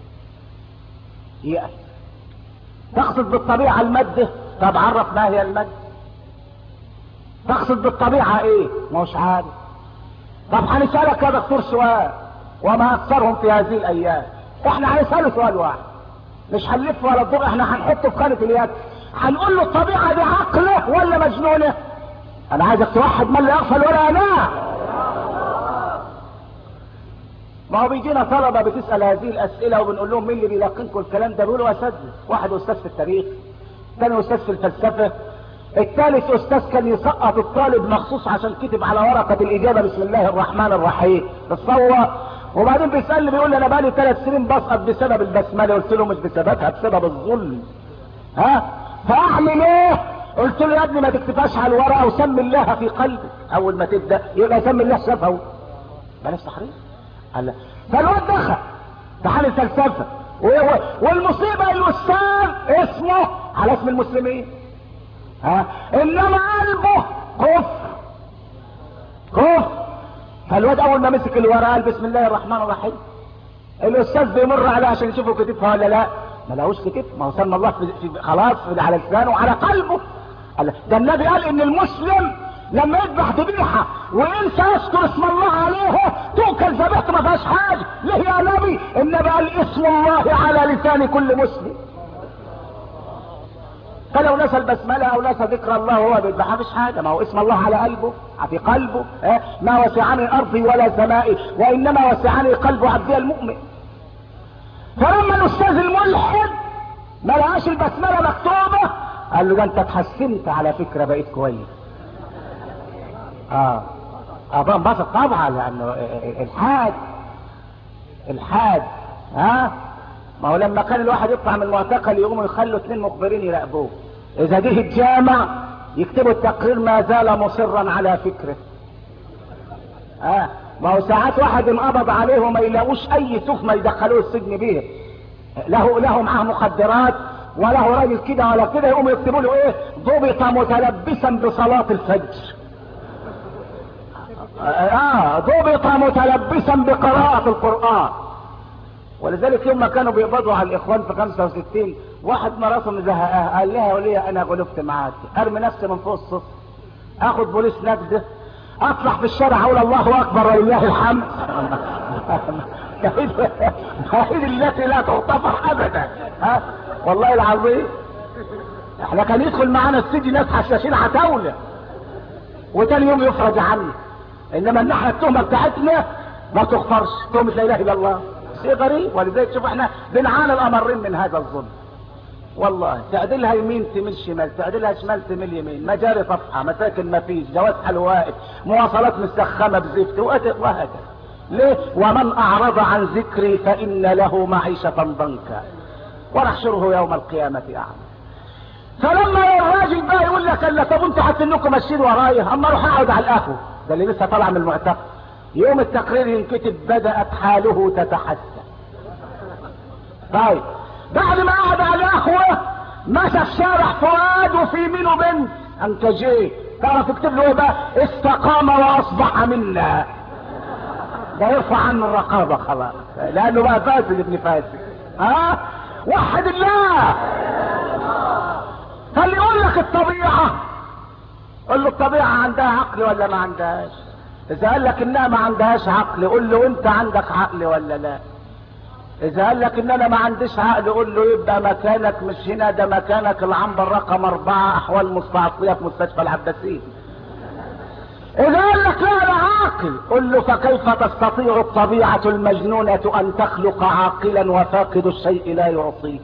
يأس. تقصد بالطبيعة المادة؟ طب عرف ما هي المادة. تقصد بالطبيعة ايه؟ مش عارف. طب هنسألك يا دكتور سؤال، وما اكثرهم في هذه الايام. احنا هنسأله سؤال واحد، مش هنلف ولا الضوء، احنا هنحطه في خانة اليد. هنقول له الطبيعة دي عقله ولا مجنونة؟ انا عايزك توحد من لا يغفل ولا ينام. ما هو بيجينا طلبة بتسأل هذه الاسئلة وبنقول لهم مين اللي بيلقنكم الكلام ده؟ بيقولوا اساتذة. واحد استاذ في التاريخ، ثاني استاذ في الفلسفة، الثالث استاذ كان يسقط الطالب مخصوص عشان كتب على ورقة الاجابة بسم الله الرحمن الرحيم بتصور. وبعدين بيسألني بيقول لي انا بقالي 3 سنين بسقط بسبب البسملة. قلت له مش بسببها، بسبب الظلم. فاعمل ايه؟ قلت له يا ابني ما تكتبهاش على الورقه وسمي الله في قلبك. اول ما تبدا يبقى سمي الله شفه، بلاش تحريف. قال لا. فالواد دخل امتحان الفلسفه والمصيبه الاستاذ اسمه على اسم المسلمين، انما قلبه كفر. فالواد اول ما مسك الورقه قال بسم الله الرحمن الرحيم. الاستاذ بيمر عليه عشان يشوفه كتبها ولا لا، ما لهوش في كده، ما هو سمى الله في خلاص على لسانه وعلى قلبه. ده النبي قال ان المسلم لما يذبح ذبيحه وينسى يذكر اسم الله عليها تؤكل ذبيحته ما فيهاش حاجه. ليه يا نبي؟ النبي قال اسم الله على لسان كل مسلم. فلو نسى البسمله او نسى ذكر الله وهو بيذبح ما فيش حاجه، ما هو اسم الله على قلبه في قلبه. ما وسعني ارضي ولا سمائي وانما وسعني قلب عبدي المؤمن. فلما الاستاذ الملحد ما لقاش البسمله مكتوبه قال له ده انت اتحسنت على فكره بقيت كويس. انبسط طبعا لانه الحاد ما هو لما كان الواحد يطلع من المعتقل يقوموا يخلوا 2 مخبرين يراقبوه، اذا جه الجامع يكتبوا التقرير ما زال مصرا على فكره. ما هو ساعات واحد انقبض عليه وما يلاقوش اي تهمه يدخلوه السجن بيه، له معاه مخدرات وله راجل كده ولا كده، يقوموا يكتبوا له ايه؟ ضبط متلبسا بصلاه الفجر. ضبط متلبسا بقراءة القرآن. ولذلك يوم ما كانوا بيقبضوا على الاخوان في 65 واحد مراسم زهقاه قال لها وليه انا غلبت معاك، ارمي نفسي من فوق السطح، اخد بوليس نجده، اطلع في الشارع اقول الله اكبر ولله الحمد. هذه التي لا تغتفر ابدا. والله العظيم احنا كان يدخل معانا السجن ناس حشاشين عتاوله وتاني يوم يفرج عنه، انما الناحيه التهمه بتاعتنا ما تغفرش، تهمه لا اله الا الله. شيء غريب. ولذلك شوف احنا بنعاني الامرين من هذا الظلم. والله تعدلها يمين تميل شمال، تعدلها شمال تميل يمين، مجاري صفحه، مساكن ما فيش، جواز حلوائف، مواصلات مسخمه بزفت وهكذا. ليه؟ ومن اعرض عن ذكري فان له معيشه ضنكا ونحشره يوم القيامه اعمى. فلما الراجل بقى يقول لك الا طب انتوا حاطين لكم ماشيين ورايا، اما اروح اقعد على القهوه، ده اللي لسه طالع من المعتقل، يوم التقرير ينكتب بدات حاله تتحسن. طيب بعد ما قعد على القهوه مشى في شارع فؤاد وفي يمينه بنت انكجيه، تعرف يكتب له ايه بقى؟ استقام واصبح منا. ده يرفع عنه الرقابه خلاص لانه بقى فاسد ابن فاسد. وحد الله. فاللي يقول لك الطبيعه قل له الطبيعه عندها عقل ولا ما عندهاش؟ اذا قال لك انها ما عندهاش عقل قل له انت عندك عقل ولا لا؟ اذا قال لك ان انا ما عنديش عقل قل له يبقى مكانك مش هنا، ده مكانك العنبر رقم 4 احوال مستعصيه في مستشفى العباسيه. اذا قال لك لا انا عاقل قل له فكيف تستطيع الطبيعه المجنونه ان تخلق عاقلا وفاقد الشيء لا يعطيه؟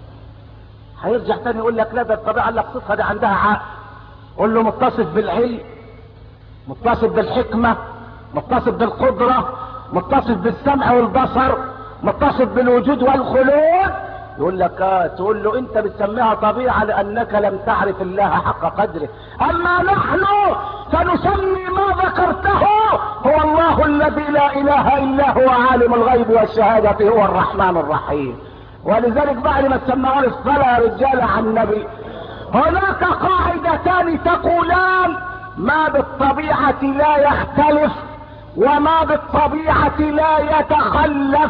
هيرجع تاني يقول لك لا ده الطبيعه اللي قصتها دي عندها عقل. قل له متصف بالعلم، متصف بالحكمه، متصف بالقدره، متصف بالسمع والبصر، متصف بالوجود والخلود. يقول لك تقول له انت بتسميها طبيعه لانك لم تعرف الله حق قدره، اما نحن فنسمي ما ذكرته هو الله الذي لا اله الا هو عالم الغيب والشهاده هو الرحمن الرحيم. ولذلك بعد ما تسمعون الصلاه يا رجال عن النبي، هناك قاعدتان تقولان ما بالطبيعه لا يختلف وما بالطبيعه لا يتخلف.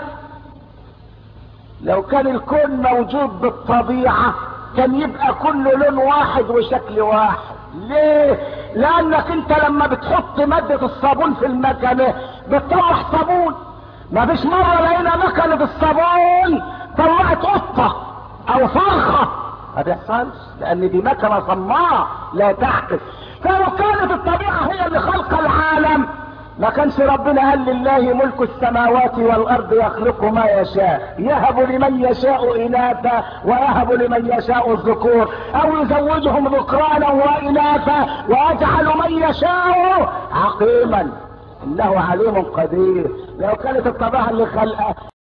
لو كان الكون موجود بالطبيعه كان يبقى كل لون واحد وشكل واحد. ليه؟ لانك انت لما بتحط ماده الصابون في المكنه بتطلع صابون. ما فيش مره لقينا مكنه الصابون طلعت قطه او فرخه، ما بيحصلش لان دي مكنه صماء لا تعكس. فلو كانت الطبيعه هي اللي خلق العالم ما كانش ربنا قال لله ملك السماوات والارض يخلق ما يشاء، يهب لمن يشاء اناثا ويهب لمن يشاء الذكور او يزوجهم ذكرانا واناثا ويجعل من يشاء عقيما انه عليم قدير. لو كانت الطبيعه اللي خلقها